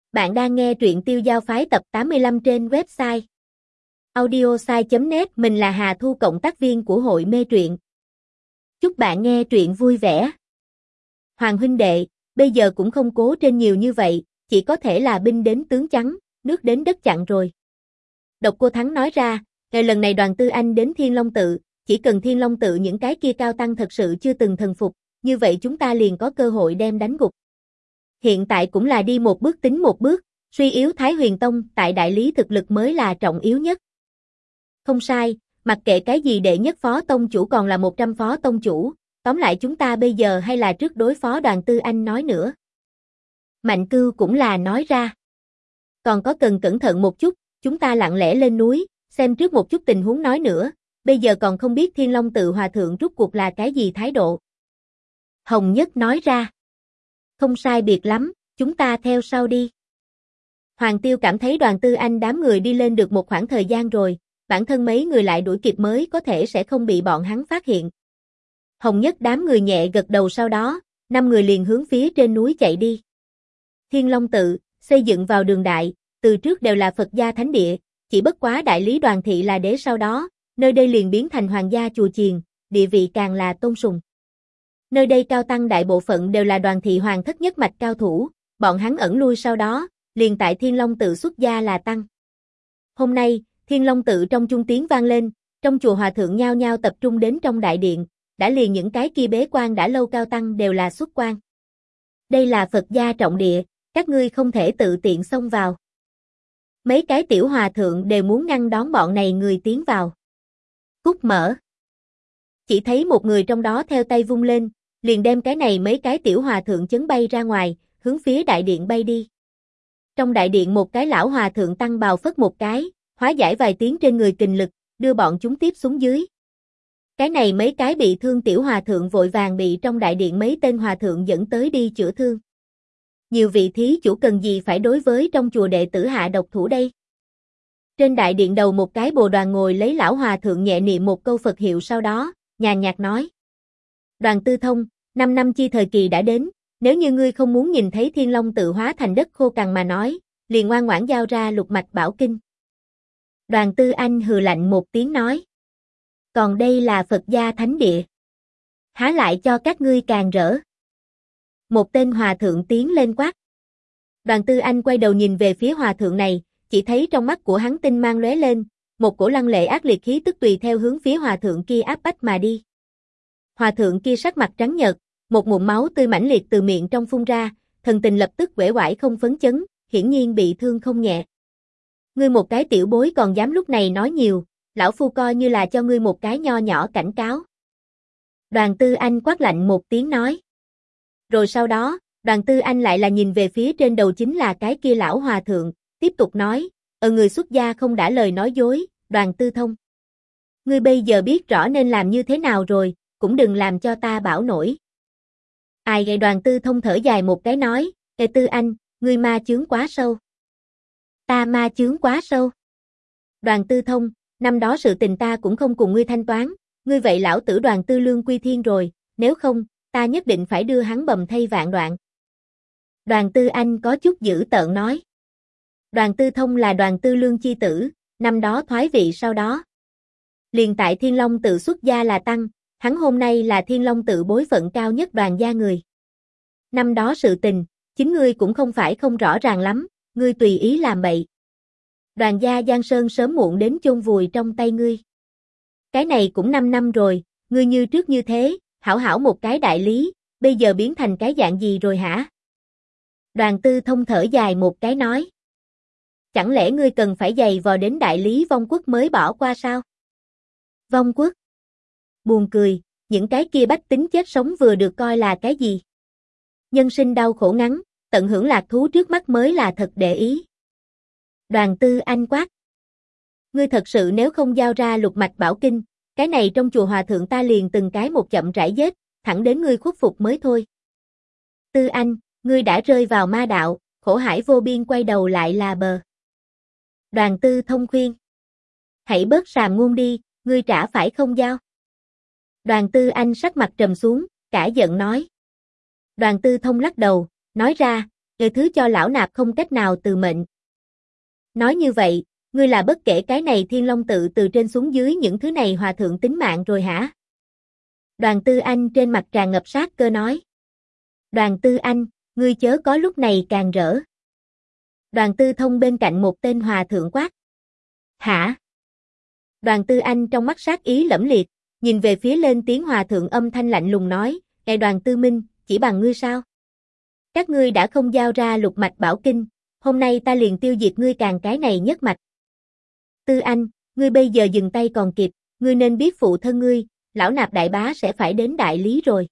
Bạn đang nghe truyện Tiêu Giao Phái tập 85 trên website audiosai.net. Mình là Hà Thu, cộng tác viên của hội mê truyện. Chúc bạn nghe truyện vui vẻ. Hoàng huynh đệ, bây giờ cũng không cố trên nhiều như vậy, chỉ có thể là binh đến tướng chắn, nước đến đất chặn rồi. Độc Cô Thắng nói ra, ngày lần này Đoàn Tư Anh đến Thiên Long Tự, chỉ cần Thiên Long Tự những cái kia cao tăng thật sự chưa từng thần phục, như vậy chúng ta liền có cơ hội đem đánh gục. Hiện tại cũng là đi một bước tính một bước, suy yếu Thái Huyền Tông tại đại lý thực lực mới là trọng yếu nhất. Không sai, mặc kệ cái gì đệ nhất phó tông chủ còn là 100 phó tông chủ, tóm lại chúng ta bây giờ hay là trước đối phó Đoàn Tư Anh nói nữa. Mạnh Cưu cũng là nói ra. Còn có cần cẩn thận một chút, chúng ta lặng lẽ lên núi, xem trước một chút tình huống nói nữa, bây giờ còn không biết Thiên Long Tự hòa thượng rút cuộc là cái gì thái độ. Hồng Nhất nói ra. Không sai biệt lắm, chúng ta theo sau đi. Hoàng Tiêu cảm thấy Đoàn Tư Anh đám người đi lên được một khoảng thời gian rồi, bản thân mấy người lại đuổi kịp mới có thể sẽ không bị bọn hắn phát hiện. Hồng Nhất đám người nhẹ gật đầu, sau đó, 5 người liền hướng phía trên núi chạy đi. Thiên Long Tự, xây dựng vào đường đại, từ trước đều là Phật gia thánh địa, chỉ bất quá đại lý Đoàn thị là đế, sau đó, nơi đây liền biến thành hoàng gia chùa chiền, địa vị càng là tôn sùng. Nơi đây cao tăng đại bộ phận đều là Đoàn thị hoàng thất nhất mạch cao thủ, bọn hắn ẩn lui sau đó, liền tại Thiên Long Tự xuất gia là tăng. Hôm nay, Thiên Long Tự trong chuông tiếng vang lên, trong chùa hòa thượng nhao nhao tập trung đến trong đại điện, đã liền những cái kia bế quan đã lâu cao tăng đều là xuất quan. Đây là Phật gia trọng địa, các ngươi không thể tự tiện xông vào. Mấy cái tiểu hòa thượng đều muốn ngăn đón bọn này người tiến vào. Cút mở. Chỉ thấy một người trong đó theo tay vung lên, liền đem cái này mấy cái tiểu hòa thượng chấn bay ra ngoài, hướng phía đại điện bay đi. Trong đại điện một cái lão hòa thượng tăng bào phất một cái, hóa giải vài tiếng trên người kình lực, đưa bọn chúng tiếp xuống dưới. Cái này mấy cái bị thương tiểu hòa thượng vội vàng bị trong đại điện mấy tên hòa thượng dẫn tới đi chữa thương. Nhiều vị thí chủ cần gì phải đối với trong chùa đệ tử hạ độc thủ đây? Trên đại điện đầu một cái bồ đoàn ngồi lấy lão hòa thượng nhẹ niệm một câu Phật hiệu, sau đó, nhàn nhạt nói. Đoàn Tư Thông, 5 năm chi thời kỳ đã đến, nếu như ngươi không muốn nhìn thấy Thiên Long Tự hóa thành đất khô cằn mà nói, liền ngoan ngoãn giao ra lục mạch bảo kinh. Đoàn Tư Anh hừ lạnh một tiếng nói. Còn đây là Phật gia thánh địa. Há lại cho các ngươi càng rỡ. Một tên hòa thượng tiến lên quát. Đoàn Tư Anh quay đầu nhìn về phía hòa thượng này, chỉ thấy trong mắt của hắn tinh mang lóe lên, một cổ lăng lệ ác liệt khí tức tùy theo hướng phía hòa thượng kia áp bách mà đi. Hòa thượng kia sắc mặt trắng nhợt, một ngụm máu tươi mãnh liệt từ miệng trong phun ra, thần tình lập tức uể oải không phấn chấn, hiển nhiên bị thương không nhẹ. Ngươi một cái tiểu bối còn dám lúc này nói nhiều, lão phu coi như là cho ngươi một cái nho nhỏ cảnh cáo. Đoàn Tư Anh quát lạnh một tiếng nói. Rồi sau đó, Đoàn Tư Anh lại là nhìn về phía trên đầu chính là cái kia lão hòa thượng, tiếp tục nói, người xuất gia không đã lời nói dối, Đoàn Tư Thông. Ngươi bây giờ biết rõ nên làm như thế nào rồi, cũng đừng làm cho ta bảo nổi. Ai gây? Đoàn Tư Thông thở dài một cái nói, Ê Tư Anh, ngươi ma chướng quá sâu. Ta ma chướng quá sâu. Đoàn Tư Thông, năm đó sự tình ta cũng không cùng ngươi thanh toán, ngươi vậy lão tử Đoàn Tư Lương quy thiên rồi, nếu không, ta nhất định phải đưa hắn bầm thây vạn đoạn. Đoàn Tư Anh có chút dữ tợn nói. Đoàn Tư Thông là Đoàn Tư Lương chi tử, năm đó thoái vị sau đó. Liền tại Thiên Long Tự xuất gia là tăng, hắn hôm nay là Thiên Long Tự bối phận cao nhất Đoàn gia người. Năm đó sự tình, chính ngươi cũng không phải không rõ ràng lắm, ngươi tùy ý làm bậy. Đoàn gia Giang Sơn sớm muộn đến chôn vùi trong tay ngươi. Cái này cũng 5 năm rồi, ngươi như trước như thế, hảo hảo một cái đại lý, bây giờ biến thành cái dạng gì rồi hả? Đoàn Tư Thông thở dài một cái nói. Chẳng lẽ ngươi cần phải giày vò đến đại lý vong quốc mới bỏ qua sao? Vong quốc? Buồn cười, những cái kia bách tính chết sống vừa được coi là cái gì? Nhân sinh đau khổ ngắn, tận hưởng lạc thú trước mắt mới là thật để ý. Đoàn Tư Anh quát. Ngươi thật sự nếu không giao ra lục mạch bảo kinh, cái này trong chùa hòa thượng ta liền từng cái một chậm rãi giết, thẳng đến ngươi khuất phục mới thôi. Tư Anh, ngươi đã rơi vào ma đạo, khổ hải vô biên, quay đầu lại là bờ. Đoàn Tư Thông khuyên. Hãy bớt sàm ngôn đi, ngươi trả phải không giao. Đoàn Tư Anh sắc mặt trầm xuống, cả giận nói. Đoàn Tư Thông lắc đầu, nói ra, thứ cho lão nạp không cách nào từ mệnh. Nói như vậy, ngươi là bất kể cái này Thiên Long tự từ trên xuống dưới những thứ này hòa thượng tính mạng rồi hả? Đoàn Tư Anh trên mặt tràn ngập sát cơ nói. Đoàn Tư Anh, ngươi chớ có lúc này càng rỡ. Đoàn Tư Thông bên cạnh một tên hòa thượng quát. Hả? Đoàn Tư Anh trong mắt sát ý lẫm liệt, nhìn về phía lên tiếng hòa thượng âm thanh lạnh lùng nói, ngài Đoàn Tư Minh, chỉ bằng ngươi sao? Các ngươi đã không giao ra lục mạch bảo kinh, hôm nay ta liền tiêu diệt ngươi càng cái này nhất mạch. Tư Anh, ngươi bây giờ dừng tay còn kịp, ngươi nên biết phụ thân ngươi, lão nạp đại bá sẽ phải đến đại lý rồi.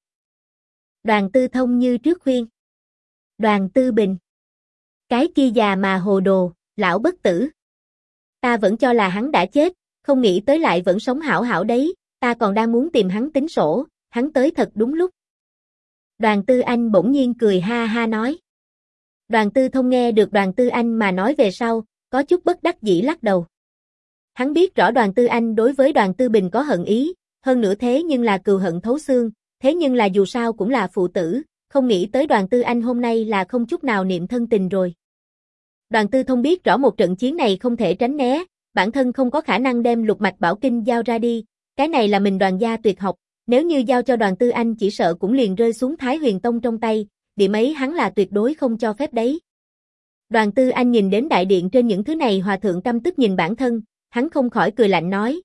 Đoàn Tư Thông như trước khuyên. Đoàn Tư Bình. Cái kia già mà hồ đồ, lão bất tử. Ta vẫn cho là hắn đã chết, không nghĩ tới lại vẫn sống hảo hảo đấy, ta còn đang muốn tìm hắn tính sổ, hắn tới thật đúng lúc. Đoàn Tư Anh bỗng nhiên cười ha ha nói. Đoàn Tư Thông nghe được Đoàn Tư Anh mà nói về sau, có chút bất đắc dĩ lắc đầu. Hắn biết rõ Đoàn Tư Anh đối với Đoàn Tư Bình có hận ý, hơn nữa thế nhưng là cừu hận thấu xương, thế nhưng là dù sao cũng là phụ tử, không nghĩ tới Đoàn Tư Anh hôm nay là không chút nào niệm thân tình rồi. Đoàn Tư Thông biết rõ một trận chiến này không thể tránh né, bản thân không có khả năng đem lục mạch bảo kinh giao ra đi, cái này là mình Đoàn gia tuyệt học, nếu như giao cho Đoàn Tư Anh chỉ sợ cũng liền rơi xuống Thái Huyền Tông trong tay, điểm ấy hắn là tuyệt đối không cho phép đấy. Đoàn Tư Anh nhìn đến đại điện trên những thứ này hòa thượng căm tức nhìn bản thân, hắn không khỏi cười lạnh nói,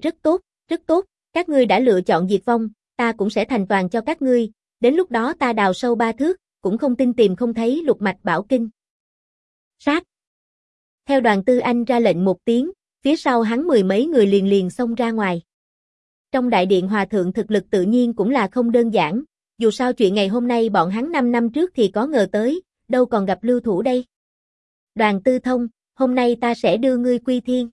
rất tốt, các ngươi đã lựa chọn diệt vong, ta cũng sẽ thành toàn cho các ngươi, đến lúc đó ta đào sâu 3 thước, cũng không tin tìm không thấy lục mạch bảo kinh. Sát. Theo Đoàn Tư Anh ra lệnh một tiếng, phía sau hắn mười mấy người liền xông ra ngoài. Trong đại điện hòa thượng thực lực tự nhiên cũng là không đơn giản, dù sao chuyện ngày hôm nay bọn hắn 5 năm trước thì có ngờ tới, đâu còn gặp lưu thủ đây. Đoàn Tư Thông, hôm nay ta sẽ đưa ngươi quy thiên.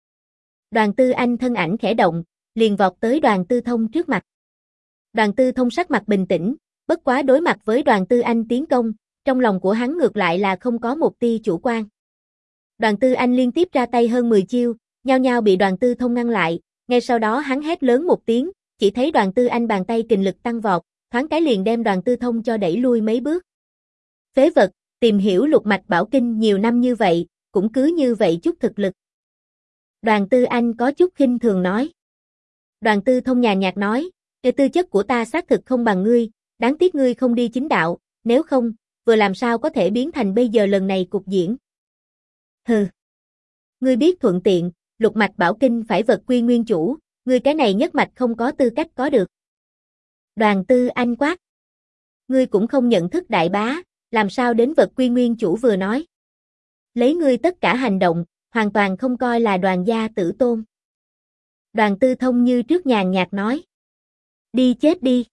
Đoàn Tư Anh thân ảnh khẽ động, liền vọt tới Đoàn Tư Thông trước mặt. Đoàn Tư Thông sắc mặt bình tĩnh, bất quá đối mặt với Đoàn Tư Anh tiến công, trong lòng của hắn ngược lại là không có một tia chủ quan. Đoàn Tư Anh liên tiếp ra tay hơn 10 chiêu, nhao nhao bị Đoàn Tư Thông ngăn lại, ngay sau đó hắn hét lớn một tiếng, chỉ thấy Đoàn Tư Anh bàn tay kình lực tăng vọt, thoáng cái liền đem Đoàn Tư Thông cho đẩy lui mấy bước. Phế vật, tìm hiểu lục mạch bảo kinh nhiều năm như vậy, cũng cứ như vậy chút thực lực. Đoàn Tư Anh có chút khinh thường nói. Đoàn Tư Thông nhàn nhạt nói, tư chất của ta xác thực không bằng ngươi, đáng tiếc ngươi không đi chính đạo, nếu không, vừa làm sao có thể biến thành bây giờ lần này cục diễn. Hừ. Ngươi biết thuận tiện, lục mạch bảo kinh phải vật quy nguyên chủ, ngươi cái này nhất mạch không có tư cách có được. Đoàn Tư Anh quát. Ngươi cũng không nhận thức đại bá, làm sao đến vật quy nguyên chủ vừa nói. Lấy ngươi tất cả hành động, hoàn toàn không coi là Đoàn gia tử tôn. Đoàn Tư Thông như trước nhàn nhạt nói. Đi chết đi.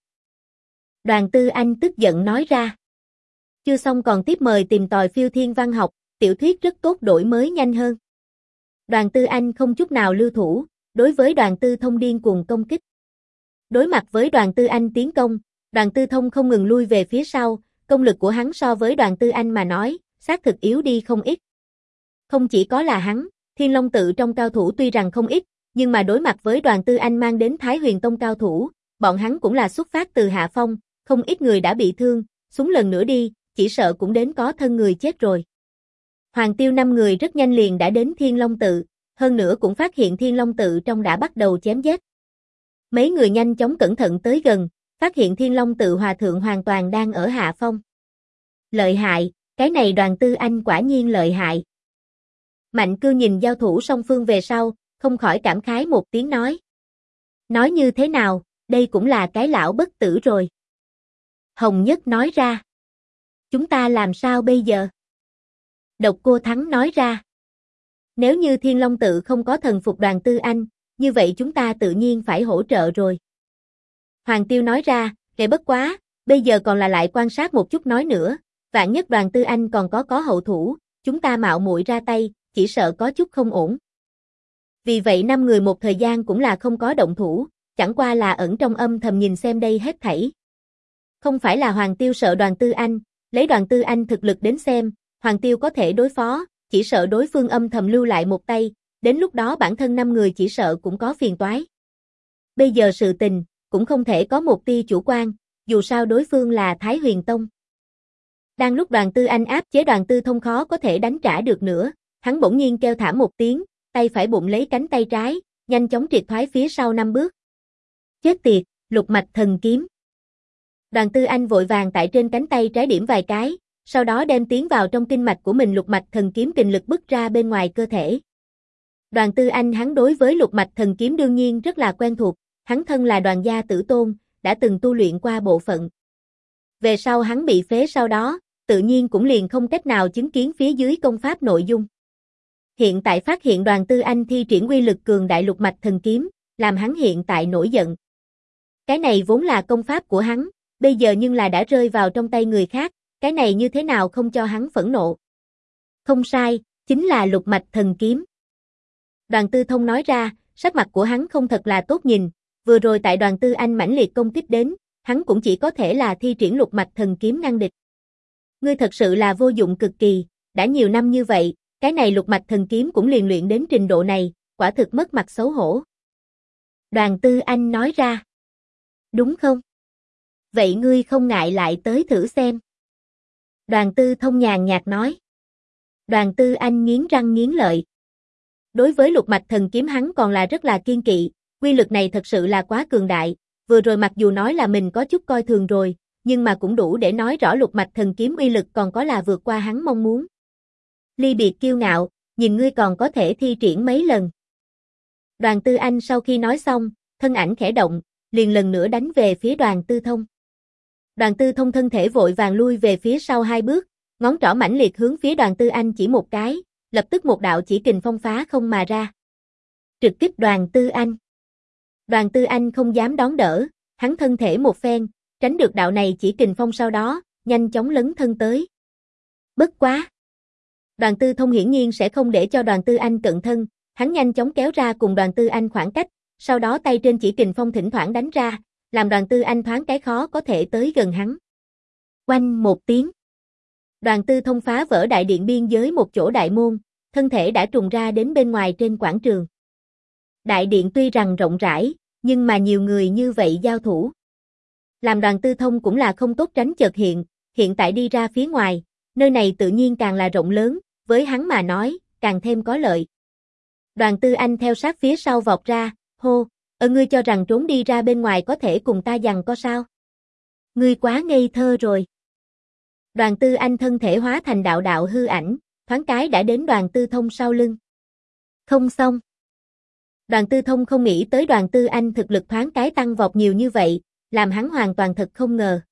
Đoàn Tư Anh tức giận nói ra. Chưa xong còn tiếp mời tìm tòi phiêu thiên văn học, tiểu thuyết rất tốt đổi mới nhanh hơn. Đoàn Tư Anh không chút nào lưu thủ, đối với Đoàn Tư Thông điên cuồng công kích. Đối mặt với Đoàn Tư Anh tiến công, Đoàn Tư Thông không ngừng lui về phía sau, công lực của hắn so với Đoàn Tư Anh mà nói, xác thực yếu đi không ít. Không chỉ có là hắn, Thiên Long tự trong cao thủ tuy rằng không ít, nhưng mà đối mặt với Đoàn Tư Anh mang đến Thái Huyền Tông cao thủ, bọn hắn cũng là xuất phát từ hạ phong, không ít người đã bị thương, xuống lần nữa đi, chỉ sợ cũng đến có thân người chết rồi. Hoàng Tiêu 5 người rất nhanh liền đã đến Thiên Long tự, hơn nữa cũng phát hiện Thiên Long tự trong đã bắt đầu chém giết. Mấy người nhanh chóng cẩn thận tới gần, phát hiện Thiên Long tự hòa thượng hoàn toàn đang ở hạ phong. Lợi hại, cái này Đoàn Tư Anh quả nhiên lợi hại. Mạnh Cư nhìn giao thủ song phương về sau, không khỏi cảm khái một tiếng nói. Nói như thế nào, đây cũng là cái lão bất tử rồi. Hồng Nhất nói ra. Chúng ta làm sao bây giờ? Độc Cô Thắng nói ra. Nếu như Thiên Long tự không có thần phục Đoàn Tư Anh, như vậy chúng ta tự nhiên phải hỗ trợ rồi. Hoàng Tiêu nói ra, kệ bất quá, bây giờ còn là lại quan sát một chút nói nữa, vạn nhất Đoàn Tư Anh còn có hậu thủ, chúng ta mạo muội ra tay, chỉ sợ có chút không ổn. Vì vậy 5 người một thời gian cũng là không có động thủ, chẳng qua là ẩn trong âm thầm nhìn xem đây hết thảy. Không phải là Hoàng Tiêu sợ Đoàn Tư Anh, lấy Đoàn Tư Anh thực lực đến xem, Hoàng Tiêu có thể đối phó, chỉ sợ đối phương âm thầm lưu lại một tay, đến lúc đó bản thân 5 người chỉ sợ cũng có phiền toái. Bây giờ sự tình, cũng không thể có một tia chủ quan, dù sao đối phương là Thái Huyền Tông. Đang lúc Đoàn Tư Anh áp chế Đoàn Tư Thông khó có thể đánh trả được nữa, hắn bỗng nhiên kêu thảm một tiếng, tay phải bụng lấy cánh tay trái, nhanh chóng triệt thoái phía sau 5 bước. Chết tiệt, lục mạch thần kiếm. Đoàn Tư Anh vội vàng tại trên cánh tay trái điểm vài cái, sau đó đem tiến vào trong kinh mạch của mình lục mạch thần kiếm kình lực bức ra bên ngoài cơ thể. Đoàn Tư Anh hắn đối với lục mạch thần kiếm đương nhiên rất là quen thuộc, hắn thân là Đoàn gia tử tôn, đã từng tu luyện qua bộ phận. Về sau hắn bị phế sau đó, tự nhiên cũng liền không cách nào chứng kiến phía dưới công pháp nội dung. Hiện tại phát hiện Đoàn Tư Anh thi triển uy lực cường đại lục mạch thần kiếm, làm hắn hiện tại nổi giận. Cái này vốn là công pháp của hắn, bây giờ nhưng là đã rơi vào trong tay người khác, cái này như thế nào không cho hắn phẫn nộ. Không sai, chính là lục mạch thần kiếm. Đoàn Tư Thông nói ra, sắc mặt của hắn không thật là tốt nhìn, vừa rồi tại Đoàn Tư Anh mãnh liệt công kích đến, hắn cũng chỉ có thể là thi triển lục mạch thần kiếm ngăn địch. Ngươi thật sự là vô dụng cực kỳ, đã nhiều năm như vậy, cái này lục mạch thần kiếm cũng liền luyện đến trình độ này, quả thực mất mặt xấu hổ. Đoàn Tư Anh nói ra. Đúng không? Vậy ngươi không ngại lại tới thử xem. Đoàn Tư Thông nhàn nhạt nói. Đoàn Tư Anh nghiến răng nghiến lợi. Đối với lục mạch thần kiếm hắn còn là rất là kiên kỵ, uy lực này thật sự là quá cường đại, vừa rồi mặc dù nói là mình có chút coi thường rồi, nhưng mà cũng đủ để nói rõ lục mạch thần kiếm uy lực còn có là vượt qua hắn mong muốn. Ly biệt kiêu ngạo, nhìn ngươi còn có thể thi triển mấy lần. Đoàn Tư Anh sau khi nói xong, thân ảnh khẽ động, liền lần nữa đánh về phía Đoàn Tư Thông. Đoàn Tư Thông thân thể vội vàng lui về phía sau 2 bước, ngón trỏ mãnh liệt hướng phía Đoàn Tư Anh chỉ một cái, lập tức một đạo chỉ kình phong phá không mà ra. Trực kích Đoàn Tư Anh. Đoàn Tư Anh không dám đón đỡ, hắn thân thể một phen, tránh được đạo này chỉ kình phong sau đó, nhanh chóng lấn thân tới. Bất quá. Đoàn Tư Thông hiển nhiên sẽ không để cho Đoàn Tư Anh cận thân, hắn nhanh chóng kéo ra cùng Đoàn Tư Anh khoảng cách, sau đó tay trên chỉ kình phong thỉnh thoảng đánh ra, làm Đoàn Tư Anh thoáng cái khó có thể tới gần hắn. Oanh một tiếng. Đoàn Tư Thông phá vỡ đại điện biên giới một chỗ đại môn, thân thể đã trùng ra đến bên ngoài trên quảng trường. Đại điện tuy rằng rộng rãi, nhưng mà nhiều người như vậy giao thủ. Làm Đoàn Tư Thông cũng là không tốt tránh chợt hiện tại đi ra phía ngoài, nơi này tự nhiên càng là rộng lớn, với hắn mà nói, càng thêm có lợi. Đoàn Tư Anh theo sát phía sau vọt ra, hô, ngươi cho rằng trốn đi ra bên ngoài có thể cùng ta giằng co sao? Ngươi quá ngây thơ rồi. Đoàn Tư Anh thân thể hóa thành đạo đạo hư ảnh, thoáng cái đã đến Đoàn Tư Thông sau lưng. Không xong. Đoàn Tư Thông không nghĩ tới Đoàn Tư Anh thực lực thoáng cái tăng vọt nhiều như vậy, làm hắn hoàn toàn thật không ngờ.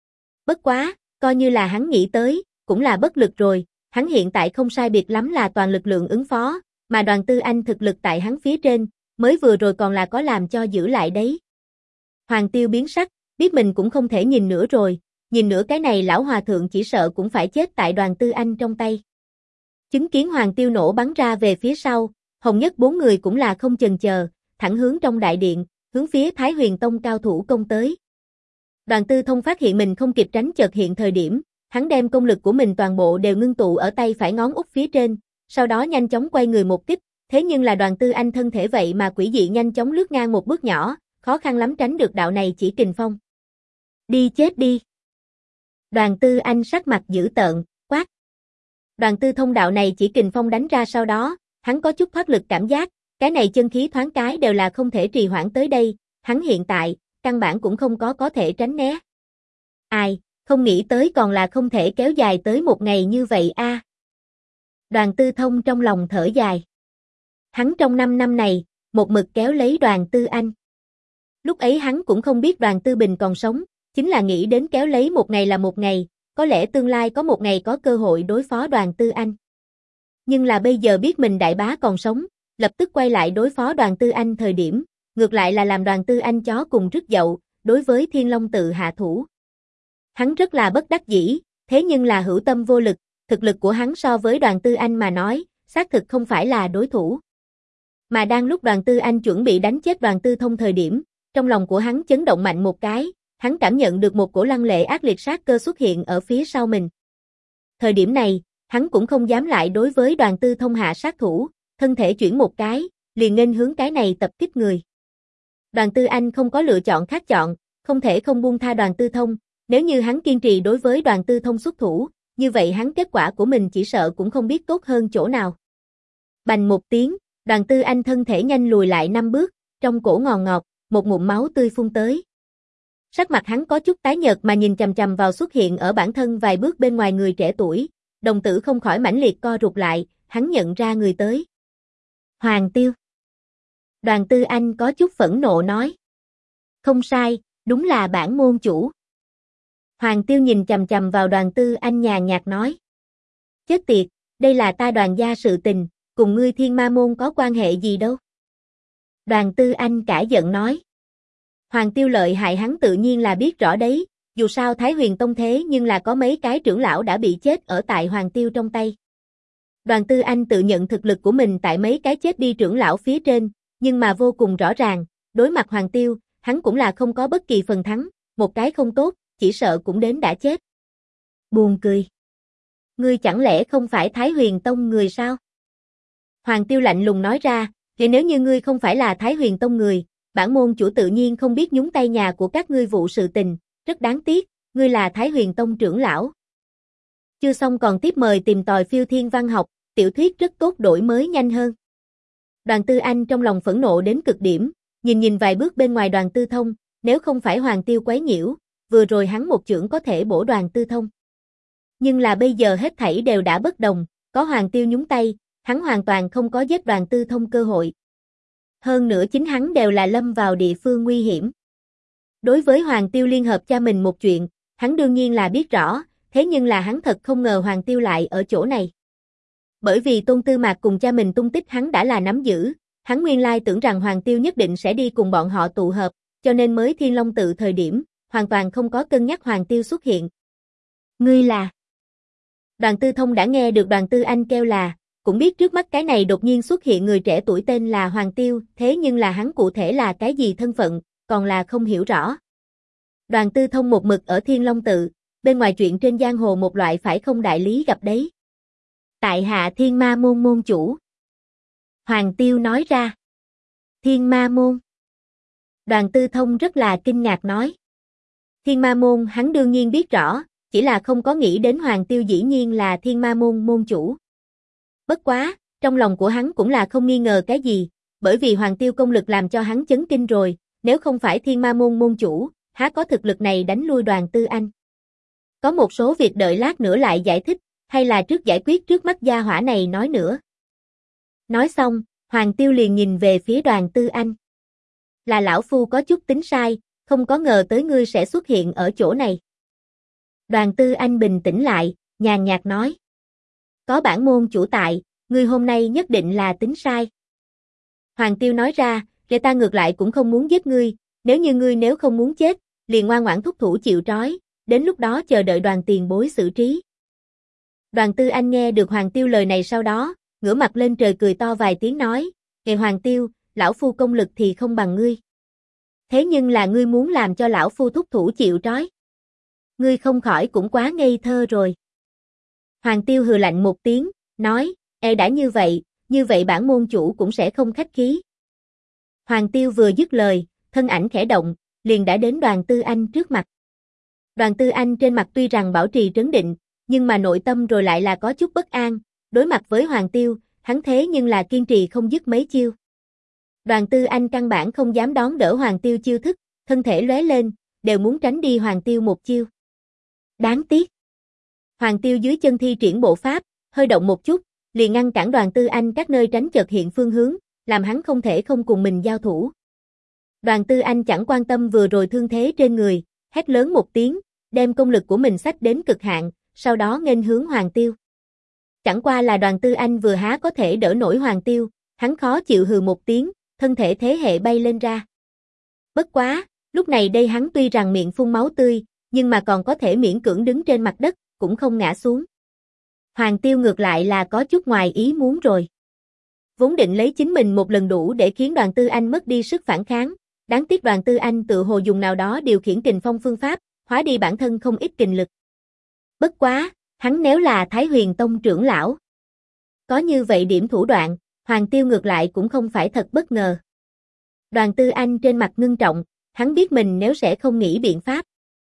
Bất quá, coi như là hắn nghĩ tới, cũng là bất lực rồi, hắn hiện tại không sai biệt lắm là toàn lực lượng ứng phó, mà Đoàn Tư Anh thực lực tại hắn phía trên, mới vừa rồi còn là có làm cho giữ lại đấy. Hoàng Tiêu biến sắc, biết mình cũng không thể nhìn nữa rồi, nhìn nữa cái này lão hòa thượng chỉ sợ cũng phải chết tại Đoàn Tư Anh trong tay. Chứng kiến Hoàng Tiêu nổ bắn ra về phía sau, Hồng Nhất 4 người cũng là không chần chờ, thẳng hướng trong đại điện, hướng phía Thái Huyền Tông cao thủ công tới. Đoàn Tư Thông phát hiện mình không kịp tránh chợt hiện thời điểm, hắn đem công lực của mình toàn bộ đều ngưng tụ ở tay phải ngón út phía trên, sau đó nhanh chóng quay người một kích, thế nhưng là Đoàn Tư Anh thân thể vậy mà quỷ dị nhanh chóng lướt ngang một bước nhỏ, khó khăn lắm tránh được đạo này chỉ kình phong. Đi chết đi. Đoàn Tư Anh sắc mặt dữ tợn, quát. Đoàn Tư Thông đạo này chỉ kình phong đánh ra sau đó, hắn có chút thoát lực cảm giác, cái này chân khí thoáng cái đều là không thể trì hoãn tới đây, hắn hiện tại, căn bản cũng không có thể tránh né. Ai, không nghĩ tới còn là không thể kéo dài tới một ngày như vậy a. Đoàn Tư Thông trong lòng thở dài. Hắn trong 5 năm này, một mực kéo lấy Đoàn Tư Anh. Lúc ấy hắn cũng không biết Đoàn Tư Bình còn sống, chính là nghĩ đến kéo lấy một ngày là một ngày, có lẽ tương lai có một ngày có cơ hội đối phó Đoàn Tư Anh. Nhưng là bây giờ biết mình đại bá còn sống, lập tức quay lại đối phó Đoàn Tư Anh thời điểm, ngược lại là làm Đoàn Tư Anh chó cùng rứt dậu, đối với Thiên Long tự hạ thủ. Hắn rất là bất đắc dĩ, thế nhưng là hữu tâm vô lực, thực lực của hắn so với Đoàn Tư Anh mà nói, xác thực không phải là đối thủ. Mà đang lúc Đoàn Tư Anh chuẩn bị đánh chết Đoàn Tư Thông thời điểm, trong lòng của hắn chấn động mạnh một cái, hắn cảm nhận được một cổ lăng lệ ác liệt sát cơ xuất hiện ở phía sau mình. Thời điểm này, hắn cũng không dám lại đối với Đoàn Tư Thông hạ sát thủ, thân thể chuyển một cái, liền nghênh hướng cái này tập kích người. Đoàn Tư Anh không có lựa chọn khác chọn, không thể không buông tha Đoàn Tư Thông, nếu như hắn kiên trì đối với Đoàn Tư Thông xuất thủ, như vậy hắn kết quả của mình chỉ sợ cũng không biết tốt hơn chỗ nào. Bành một tiếng, Đoàn Tư Anh thân thể nhanh lùi lại 5 bước, trong cổ ngòn ngọt, một ngụm máu tươi phun tới. Sắc mặt hắn có chút tái nhợt mà nhìn chằm chằm vào xuất hiện ở bản thân vài bước bên ngoài người trẻ tuổi, đồng tử không khỏi mãnh liệt co rụt lại, hắn nhận ra người tới. Hoàng Tiêu. Đoàn Tư Anh có chút phẫn nộ nói. Không sai, đúng là bản môn chủ. Hoàng Tiêu nhìn chằm chằm vào Đoàn Tư Anh nhàn nhạt nói. Chết tiệt, đây là ta Đoàn gia sự tình, cùng ngươi Thiên Ma môn có quan hệ gì đâu. Đoàn Tư Anh cả giận nói. Hoàng Tiêu lợi hại hắn tự nhiên là biết rõ đấy, dù sao Thái Huyền Tông thế nhưng là có mấy cái trưởng lão đã bị chết ở tại Hoàng Tiêu trong tay. Đoàn Tư Anh tự nhận thực lực của mình tại mấy cái chết đi trưởng lão phía trên, nhưng mà vô cùng rõ ràng, đối mặt Hoàng Tiêu, hắn cũng là không có bất kỳ phần thắng, một cái không tốt, chỉ sợ cũng đến đã chết. Buồn cười. Ngươi chẳng lẽ không phải Thái Huyền Tông người sao? Hoàng Tiêu lạnh lùng nói ra, vậy nếu như ngươi không phải là Thái Huyền Tông người, bản môn chủ tự nhiên không biết nhúng tay nhà của các ngươi vụ sự tình, rất đáng tiếc, ngươi là Thái Huyền Tông trưởng lão. Chưa xong còn tiếp mời tìm tòi phiêu thiên văn học, tiểu thuyết rất tốt đổi mới nhanh hơn. Đoàn Tư Anh trong lòng phẫn nộ đến cực điểm, nhìn vài bước bên ngoài Đoàn Tư Thông, nếu không phải Hoàng Tiêu quấy nhiễu, vừa rồi hắn một chưởng có thể bổ Đoàn Tư Thông. Nhưng là bây giờ hết thảy đều đã bất đồng, có Hoàng Tiêu nhúng tay, hắn hoàn toàn không có giết Đoàn Tư Thông cơ hội. Hơn nữa chính hắn đều là lâm vào địa phương nguy hiểm. Đối với Hoàng Tiêu liên hợp cha mình một chuyện, hắn đương nhiên là biết rõ, thế nhưng là hắn thật không ngờ Hoàng Tiêu lại ở chỗ này. Bởi vì Tôn Tư Mạc cùng cha mình tung tích hắn đã là nắm giữ, hắn nguyên lai tưởng rằng Hoàng Tiêu nhất định sẽ đi cùng bọn họ tụ hợp, cho nên mới Thiên Long tự thời điểm, hoàn toàn không có cân nhắc Hoàng Tiêu xuất hiện. Ngươi là... Đoàn Tư Thông đã nghe được Đoàn Tư Anh kêu là, cũng biết trước mắt cái này đột nhiên xuất hiện người trẻ tuổi tên là Hoàng Tiêu, thế nhưng là hắn cụ thể là cái gì thân phận, còn là không hiểu rõ. Đoàn Tư Thông một mực ở Thiên Long tự, bên ngoài chuyện trên giang hồ một loại phải không đại lý gặp đấy. Tại hạ Thiên Ma môn môn chủ. Hoàng Tiêu nói ra. Thiên Ma môn. Đoàn Tư Thông rất là kinh ngạc nói. Thiên Ma môn hắn đương nhiên biết rõ, chỉ là không có nghĩ đến Hoàng Tiêu dĩ nhiên là Thiên Ma môn môn chủ. Bất quá, trong lòng của hắn cũng là không nghi ngờ cái gì, bởi vì Hoàng Tiêu công lực làm cho hắn chấn kinh rồi, nếu không phải Thiên Ma môn môn chủ, há có thực lực này đánh lui Đoàn Tư Anh. Có một số việc đợi lát nữa lại giải thích, hay là trước giải quyết trước mắt gia hỏa này nói nữa. Nói xong, Hoàng Tiêu liền nhìn về phía Đoàn Tư Anh. Là lão phu có chút tính sai, không có ngờ tới ngươi sẽ xuất hiện ở chỗ này. Đoàn Tư Anh bình tĩnh lại, nhàn nhạt nói. Có bản môn chủ tại, ngươi hôm nay nhất định là tính sai. Hoàng Tiêu nói ra, để ta ngược lại cũng không muốn giết ngươi, nếu không muốn chết, liền ngoan ngoãn thúc thủ chịu trói, đến lúc đó chờ đợi Đoàn tiền bối xử trí. Đoàn Tư Anh nghe được Hoàng Tiêu lời này sau đó, ngửa mặt lên trời cười to vài tiếng nói, Ngày Hoàng Tiêu, lão phu công lực thì không bằng ngươi. Thế nhưng là ngươi muốn làm cho lão phu thúc thủ chịu trói. Ngươi không khỏi cũng quá ngây thơ rồi. Hoàng Tiêu hừ lạnh một tiếng, nói, đã như vậy bản môn chủ cũng sẽ không khách khí. Hoàng Tiêu vừa dứt lời, thân ảnh khẽ động, liền đã đến Đoàn Tư Anh trước mặt. Đoàn Tư Anh trên mặt tuy rằng bảo trì trấn định, nhưng mà nội tâm rồi lại là có chút bất an, đối mặt với Hoàng Tiêu, hắn thế nhưng là kiên trì không dứt mấy chiêu. Đoàn Tư Anh căn bản không dám đón đỡ Hoàng Tiêu chiêu thức, thân thể lóe lên, đều muốn tránh đi Hoàng Tiêu một chiêu. Đáng tiếc. Hoàng Tiêu dưới chân thi triển bộ pháp, hơi động một chút, liền ngăn cản Đoàn Tư Anh các nơi tránh chợt hiện phương hướng, làm hắn không thể không cùng mình giao thủ. Đoàn Tư Anh chẳng quan tâm vừa rồi thương thế trên người, hét lớn một tiếng, đem công lực của mình xách đến cực hạn, sau đó nghênh hướng Hoàng Tiêu. Chẳng qua là Đoàn Tư Anh vừa há có thể đỡ nổi Hoàng Tiêu, hắn khó chịu hừ một tiếng, thân thể thế hệ bay lên ra. Bất quá, lúc này đây hắn tuy rằng miệng phun máu tươi, nhưng mà còn có thể miễn cưỡng đứng trên mặt đất, cũng không ngã xuống. Hoàng Tiêu ngược lại là có chút ngoài ý muốn rồi. Vốn định lấy chính mình một lần đủ để khiến Đoàn Tư Anh mất đi sức phản kháng, đáng tiếc Đoàn Tư Anh tự hồ dùng nào đó điều khiển kình phong phương pháp, hóa đi bản thân không ít kình lực. Bất quá, hắn nếu là Thái Huyền Tông trưởng lão, có như vậy điểm thủ đoạn, Hoàng Tiêu ngược lại cũng không phải thật bất ngờ. Đoàn Tư Anh trên mặt ngưng trọng, hắn biết mình nếu sẽ không nghĩ biện pháp.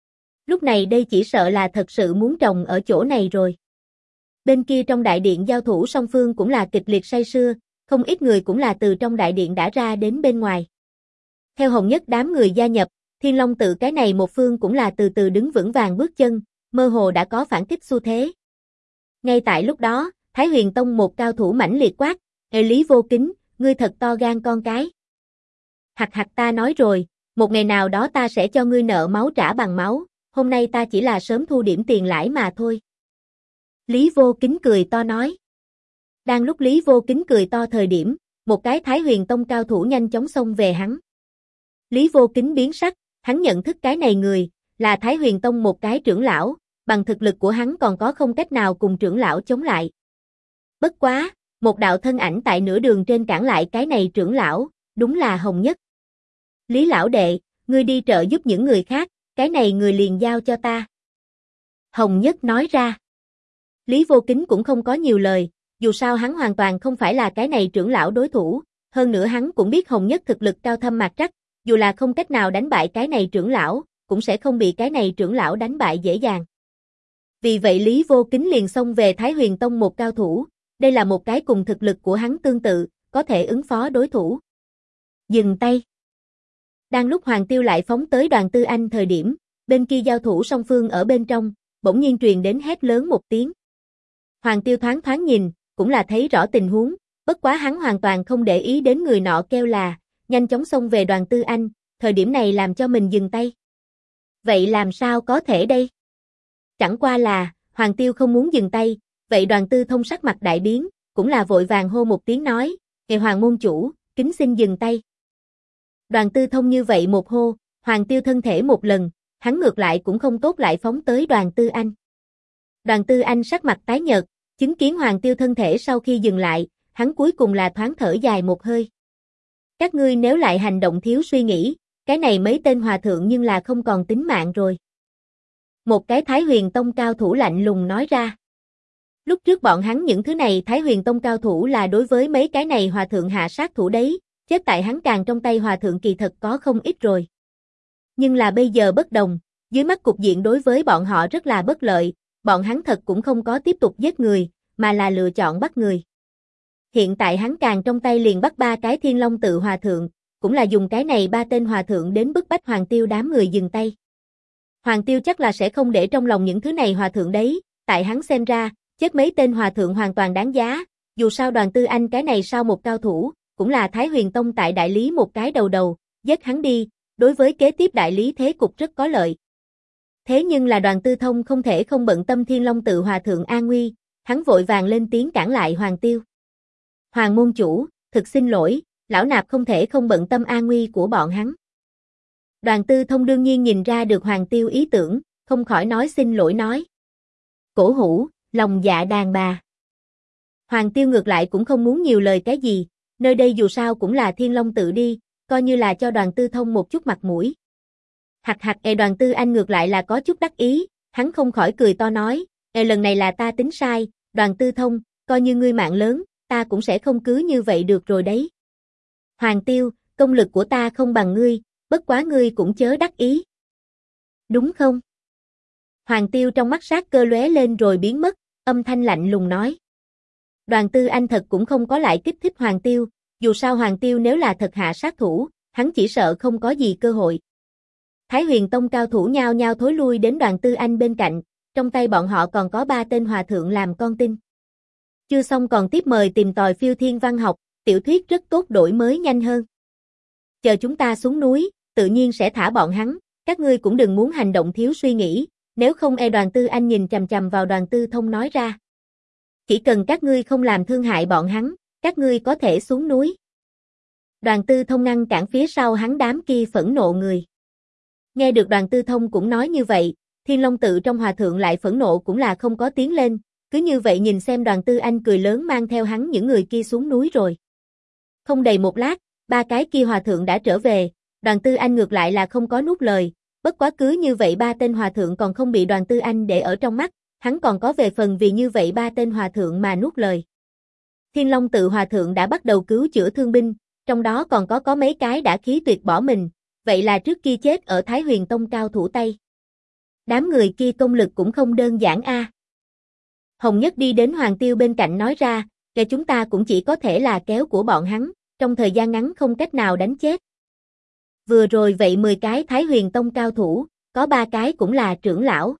Lúc này đây chỉ sợ là thật sự muốn trồng ở chỗ này rồi. Bên kia trong đại điện giao thủ song phương cũng là kịch liệt say sưa, không ít người cũng là từ trong đại điện đã ra đến bên ngoài. Theo Hồng Nhất đám người gia nhập, Thiên Long tự cái này một phương cũng là từ từ đứng vững vàng bước chân, mơ hồ đã có phản kích xu thế. Ngay tại lúc đó, Thái Huyền Tông một cao thủ mãnh liệt quát, "Ê Lý Vô Kính, ngươi thật to gan con cái. Hặc hặc ta nói rồi, một ngày nào đó ta sẽ cho ngươi nợ máu trả bằng máu, hôm nay ta chỉ là sớm thu điểm tiền lãi mà thôi." Lý Vô Kính cười to nói. Đang lúc Lý Vô Kính cười to thời điểm, một cái Thái Huyền Tông cao thủ nhanh chóng xông về hắn. Lý Vô Kính biến sắc, hắn nhận thức cái này người, là Thái Huyền Tông một cái trưởng lão, bằng thực lực của hắn còn có không cách nào cùng trưởng lão chống lại. Bất quá, một đạo thân ảnh tại nửa đường trên cản lại cái này trưởng lão, đúng là Hồng Nhất. Lý lão đệ, ngươi đi trợ giúp những người khác, cái này người liền giao cho ta. Hồng Nhất nói ra. Lý Vô Kính cũng không có nhiều lời, dù sao hắn hoàn toàn không phải là cái này trưởng lão đối thủ, hơn nữa hắn cũng biết Hồng Nhất thực lực cao thâm mạc trắc, dù là không cách nào đánh bại cái này trưởng lão, cũng sẽ không bị cái này trưởng lão đánh bại dễ dàng. Vì vậy Lý Vô Kính liền xông về Thái Huyền Tông một cao thủ, đây là một cái cùng thực lực của hắn tương tự, có thể ứng phó đối thủ. Dừng tay. Đang lúc Hoàng Tiêu lại phóng tới Đoàn Tư Anh thời điểm, bên kia giao thủ song phương ở bên trong, bỗng nhiên truyền đến hét lớn một tiếng. Hoàng Tiêu thoáng thoáng nhìn, cũng là thấy rõ tình huống, bất quá hắn hoàn toàn không để ý đến người nọ kêu là, nhanh chóng xông về Đoàn Tư Anh, thời điểm này làm cho mình dừng tay. Vậy làm sao có thể đây? Chẳng qua là, Hoàng Tiêu không muốn dừng tay, vậy Đoàn Tư Thông sắc mặt đại biến, cũng là vội vàng hô một tiếng nói, "Ngài Hoàng môn chủ, kính xin dừng tay." Đoàn Tư Thông như vậy một hô, Hoàng Tiêu thân thể một lần, hắn ngược lại cũng không tốt lại phóng tới Đoàn Tư Anh. Đoàn Tư Anh sắc mặt tái nhợt, chứng kiến Hoàng Tiêu thân thể sau khi dừng lại, hắn cuối cùng là thoáng thở dài một hơi. Các ngươi nếu lại hành động thiếu suy nghĩ, cái này mấy tên hòa thượng nhưng là không còn tính mạng rồi. Một cái Thái Huyền Tông cao thủ lạnh lùng nói ra. Lúc trước bọn hắn những thứ này Thái Huyền Tông cao thủ là đối với mấy cái này hòa thượng hạ sát thủ đấy, chết tại hắn càng trong tay hòa thượng kỳ thật có không ít rồi. Nhưng là bây giờ bất đồng, dưới mắt cục diện đối với bọn họ rất là bất lợi, bọn hắn thật cũng không có tiếp tục giết người, mà là lựa chọn bắt người. Hiện tại hắn càng trong tay liền bắt 3 cái Thiên Long tự hòa thượng, cũng là dùng cái này 3 tên hòa thượng đến bức bách Hoàng Tiêu đám người dừng tay. Hoàng Tiêu chắc là sẽ không để trong lòng những thứ này hòa thượng đấy, tại hắn xem ra, chết mấy tên hòa thượng hoàn toàn đáng giá, dù sao Đoàn Tư Anh cái này sau một cao thủ, cũng là Thái Huyền Tông tại đại lý một cái đầu, giết hắn đi, đối với kế tiếp đại lý thế cục rất có lợi. Thế nhưng là Đoàn Tư Thông không thể không bận tâm Thiên Long tự hòa thượng an nguy, hắn vội vàng lên tiếng cản lại Hoàng Tiêu. Hoàng môn chủ, thực xin lỗi, lão nạp không thể không bận tâm an nguy của bọn hắn. Đoàn Tư Thông đương nhiên nhìn ra được Hoàng Tiêu ý tưởng, không khỏi nói xin lỗi nói. Cổ hủ, lòng dạ đàn bà. Hoàng Tiêu ngược lại cũng không muốn nhiều lời cái gì, nơi đây dù sao cũng là Thiên Long tự đi, coi như là cho Đoàn Tư Thông một chút mặt mũi. Hặc hặc Đoàn Tư Anh ngược lại là có chút đắc ý, hắn không khỏi cười to nói, lần này là ta tính sai, Đoàn Tư Thông, coi như ngươi mạng lớn, ta cũng sẽ không cứ như vậy được rồi đấy. Hoàng Tiêu, công lực của ta không bằng ngươi, bất quá ngươi cũng chớ đắc ý. Đúng không? Hoàng Tiêu trong mắt sát cơ lóe lên rồi biến mất, âm thanh lạnh lùng nói. Đoàn Tư Anh thật cũng không có lại kích thích Hoàng Tiêu, dù sao Hoàng Tiêu nếu là thật hạ sát thủ, hắn chỉ sợ không có gì cơ hội. Thái Huyền Tông cao thủ nhao nhao thối lui đến Đoàn Tư Anh bên cạnh, trong tay bọn họ còn có 3 tên hòa thượng làm con tin. Chưa xong còn tiếp mời tìm tòi phiêu thiên văn học, tiểu thuyết rất tốt đổi mới nhanh hơn. Chờ chúng ta xuống núi, tự nhiên sẽ thả bọn hắn, các ngươi cũng đừng muốn hành động thiếu suy nghĩ, nếu không Đoàn Tư Anh nhìn chằm chằm vào Đoàn Tư Thông nói ra. Chỉ cần các ngươi không làm thương hại bọn hắn, các ngươi có thể xuống núi. Đoàn Tư Thông ngăn cản phía sau hắn đám kia phẫn nộ người. Nghe được Đoàn Tư Thông cũng nói như vậy, Thiên Long tự trong hòa thượng lại phẫn nộ cũng là không có tiến lên, cứ như vậy nhìn xem Đoàn Tư Anh cười lớn mang theo hắn những người kia xuống núi rồi. Không đầy một lát, 3 cái kia hòa thượng đã trở về, Đoàn Tư Anh ngược lại là không có nuốt lời, bất quá cứ như vậy 3 tên hòa thượng còn không bị Đoàn Tư Anh để ở trong mắt, hắn còn có về phần vì như vậy 3 tên hòa thượng mà nuốt lời. Thiên Long tự hòa thượng đã bắt đầu cứu chữa thương binh, trong đó còn có mấy cái đã khí tuyệt bỏ mình, vậy là trước kia chết ở Thái Huyền Tông cao thủ tay. Đám người kia công lực cũng không đơn giản a. Hồng Nhất đi đến Hoàng Tiêu bên cạnh nói ra, kẻ chúng ta cũng chỉ có thể là kéo của bọn hắn, trong thời gian ngắn không cách nào đánh chết. Vừa rồi vậy 10 cái Thái Huyền Tông cao thủ, có 3 cái cũng là trưởng lão.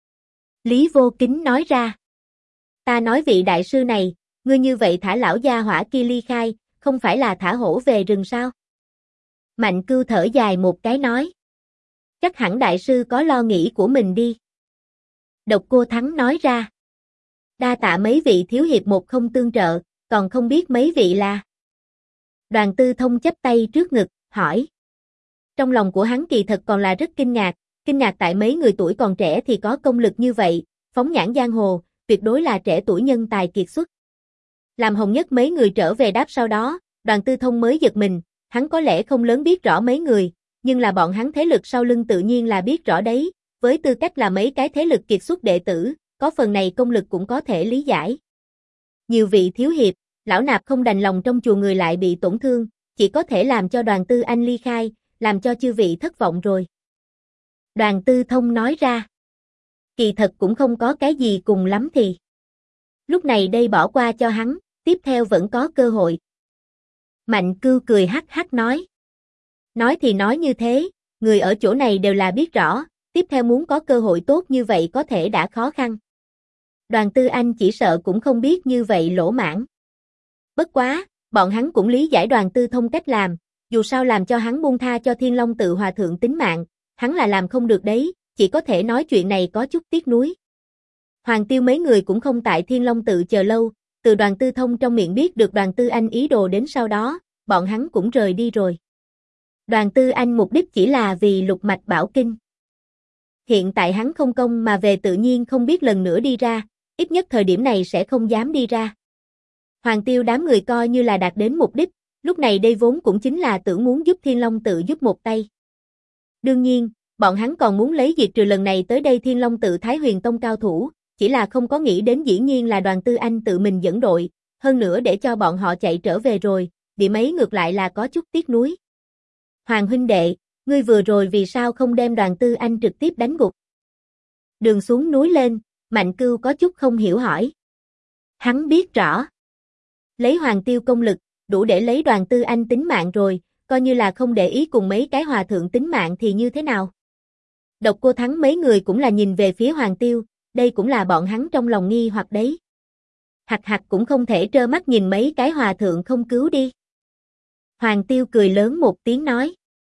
Lý Vô Kính nói ra. Ta nói vị đại sư này, ngươi như vậy thả lão gia hỏa kia ly khai, không phải là thả hổ về rừng sao? Mạnh Cưu thở dài một cái nói. Chắc hẳn đại sư có lo nghĩ của mình đi. Độc Cô Thắng nói ra. Đa tạ mấy vị thiếu hiệp một không tương trợ, còn không biết mấy vị là. Đoàn Tư Thông chắp tay trước ngực, hỏi. Trong lòng của hắn kỳ thật còn là rất kinh ngạc tại mấy người tuổi còn trẻ thì có công lực như vậy, phóng nhãn giang hồ, tuyệt đối là trẻ tuổi nhân tài kiệt xuất. Làm Hồng Nhất mấy người trở về đáp sau đó, Đoàn Tư Thông mới giật mình, hắn có lẽ không lớn biết rõ mấy người, nhưng là bọn hắn thế lực sau lưng tự nhiên là biết rõ đấy, với tư cách là mấy cái thế lực kiệt xuất đệ tử, có phần này công lực cũng có thể lý giải. Nhiều vị thiếu hiệp, lão nạp không đành lòng trong chùa người lại bị tổn thương, chỉ có thể làm cho Đoàn Tư Anh ly khai, làm cho chư vị thất vọng rồi. Đoàn Tư Thông nói ra. Kỳ thật cũng không có cái gì cùng lắm thì. Lúc này đây bỏ qua cho hắn, tiếp theo vẫn có cơ hội. Mạnh Cưu cười hắc hắc nói. Nói thì nói như thế, người ở chỗ này đều là biết rõ, tiếp theo muốn có cơ hội tốt như vậy có thể đã khó khăn. Đoàn Tư Anh chỉ sợ cũng không biết như vậy lỗ mãn. Bất quá, bọn hắn cũng lý giải Đoàn Tư Thông cách làm, dù sao làm cho hắn buông tha cho Thiên Long Tự hòa thượng tính mạng, hắn là làm không được đấy, chỉ có thể nói chuyện này có chút tiếc nuối. Hoàng Tiêu mấy người cũng không tại Thiên Long Tự chờ lâu, từ Đoàn Tư Thông trong miệng biết được Đoàn Tư Anh ý đồ đến sau đó, bọn hắn cũng rời đi rồi. Đoàn Tư Anh mục đích chỉ là vì lục mạch bảo kinh. Hiện tại hắn không công mà về tự nhiên không biết lần nữa đi ra, ít nhất thời điểm này sẽ không dám đi ra. Hoàng Tiêu đám người coi như là đạt đến mục đích, lúc này đây vốn cũng chính là tưởng muốn giúp Thiên Long Tự giúp một tay. Đương nhiên, bọn hắn còn muốn lấy diệt trừ lần này tới đây Thiên Long Tự Thái Huyền Tông cao thủ, chỉ là không có nghĩ đến dĩ nhiên là Đoàn Tư Anh tự mình dẫn đội, hơn nữa để cho bọn họ chạy trở về rồi, bị mấy ngược lại là có chút tiếc nuối. Hoàng huynh đệ, ngươi vừa rồi vì sao không đem Đoàn Tư Anh trực tiếp đánh gục? Đường xuống núi lên, Mạnh Cưu có chút không hiểu hỏi. Hắn biết rõ. Lấy Hoàng Tiêu công lực, đủ để lấy Đoàn Tư Anh tính mạng rồi, coi như là không để ý cùng mấy cái hòa thượng tính mạng thì như thế nào? Độc Cô Thắng mấy người cũng là nhìn về phía Hoàng Tiêu, đây cũng là bọn hắn trong lòng nghi hoặc đấy. Hặc hặc cũng không thể trơ mắt nhìn mấy cái hòa thượng không cứu đi. Hoàng Tiêu cười lớn một tiếng nói.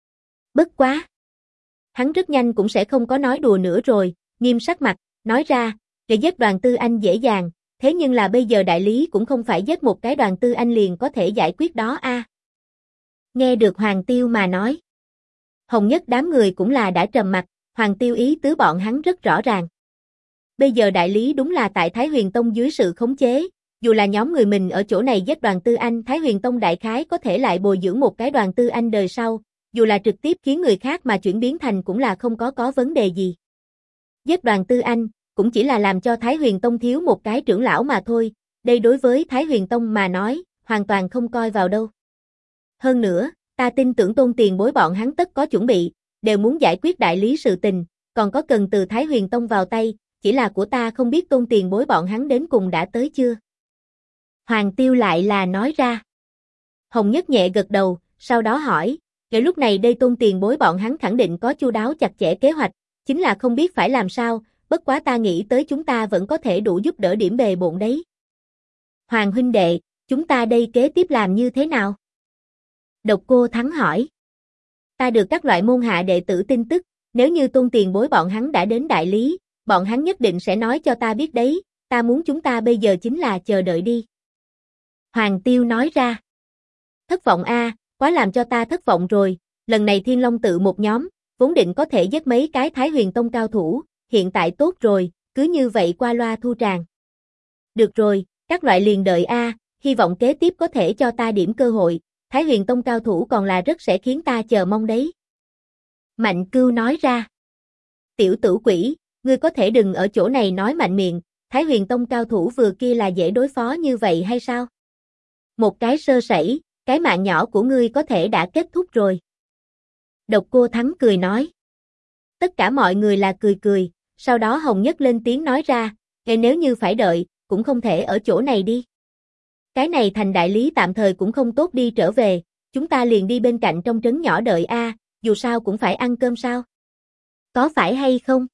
Bất quá. Hắn rất nhanh cũng sẽ không có nói đùa nữa rồi, nghiêm sắc mặt, nói ra, để giết Đoàn Tư Anh dễ dàng, thế nhưng là bây giờ đại lý cũng không phải giết một cái Đoàn Tư Anh liền có thể giải quyết đó a. Nghe được Hoàng Tiêu mà nói. Hồng Nhất đám người cũng là đã trầm mặt, Hoàng Tiêu ý tứ bọn hắn rất rõ ràng. Bây giờ đại lý đúng là tại Thái Huyền Tông dưới sự khống chế, dù là nhóm người mình ở chỗ này giết Đoàn Tư Anh, Thái Huyền Tông đại khái có thể lại bồi dưỡng một cái Đoàn Tư Anh đời sau, dù là trực tiếp khiến người khác mà chuyển biến thành cũng là không có vấn đề gì. Giết Đoàn Tư Anh, cũng chỉ là làm cho Thái Huyền Tông thiếu một cái trưởng lão mà thôi, đây đối với Thái Huyền Tông mà nói, hoàn toàn không coi vào đâu. Hơn nữa, ta tin tưởng Tôn tiền bối bọn hắn tất có chuẩn bị, đều muốn giải quyết đại lý sự tình, còn có cần từ Thái Huyền Tông vào tay, chỉ là của ta không biết Tôn tiền bối bọn hắn đến cùng đã tới chưa. Hoàng Tiêu lại là nói ra. Hồng Nhất nhẹ gật đầu, sau đó hỏi, kể lúc này đây Tôn tiền bối bọn hắn khẳng định có chu đáo chặt chẽ kế hoạch, chính là không biết phải làm sao, bất quá ta nghĩ tới chúng ta vẫn có thể đủ giúp đỡ điểm bề bộn đấy. Hoàng huynh đệ, chúng ta đây kế tiếp làm như thế nào? Độc Cô Thắng hỏi. Ta được các loại môn hạ đệ tử tin tức, nếu như Tôn tiền bối bọn hắn đã đến đại lý, bọn hắn nhất định sẽ nói cho ta biết đấy, ta muốn chúng ta bây giờ chính là chờ đợi đi. Hoàng Tiêu nói ra. Thất vọng a, quá làm cho ta thất vọng rồi, lần này Thiên Long Tự một nhóm, vốn định có thể giết mấy cái Thái Huyền Tông cao thủ, hiện tại tốt rồi, cứ như vậy qua loa thu tràng. Được rồi, các loại liền đợi a, hy vọng kế tiếp có thể cho ta điểm cơ hội, Thái Huyền Tông cao thủ còn là rất sẽ khiến ta chờ mong đấy. Mạnh Cưu nói ra. Tiểu tử quỷ, ngươi có thể đừng ở chỗ này nói mạnh miệng, Thái Huyền Tông cao thủ vừa kia là dễ đối phó như vậy hay sao? Một cái sơ sẩy, cái mạng nhỏ của ngươi có thể đã kết thúc rồi. Độc Cô Thắng cười nói. Tất cả mọi người là cười cười, sau đó Hồng Nhất lên tiếng nói ra, nếu như phải đợi, cũng không thể ở chỗ này đi. Cái này thành đại lý tạm thời cũng không tốt đi trở về, chúng ta liền đi bên cạnh trong trấn nhỏ đợi dù sao cũng phải ăn cơm sao. Có phải hay không?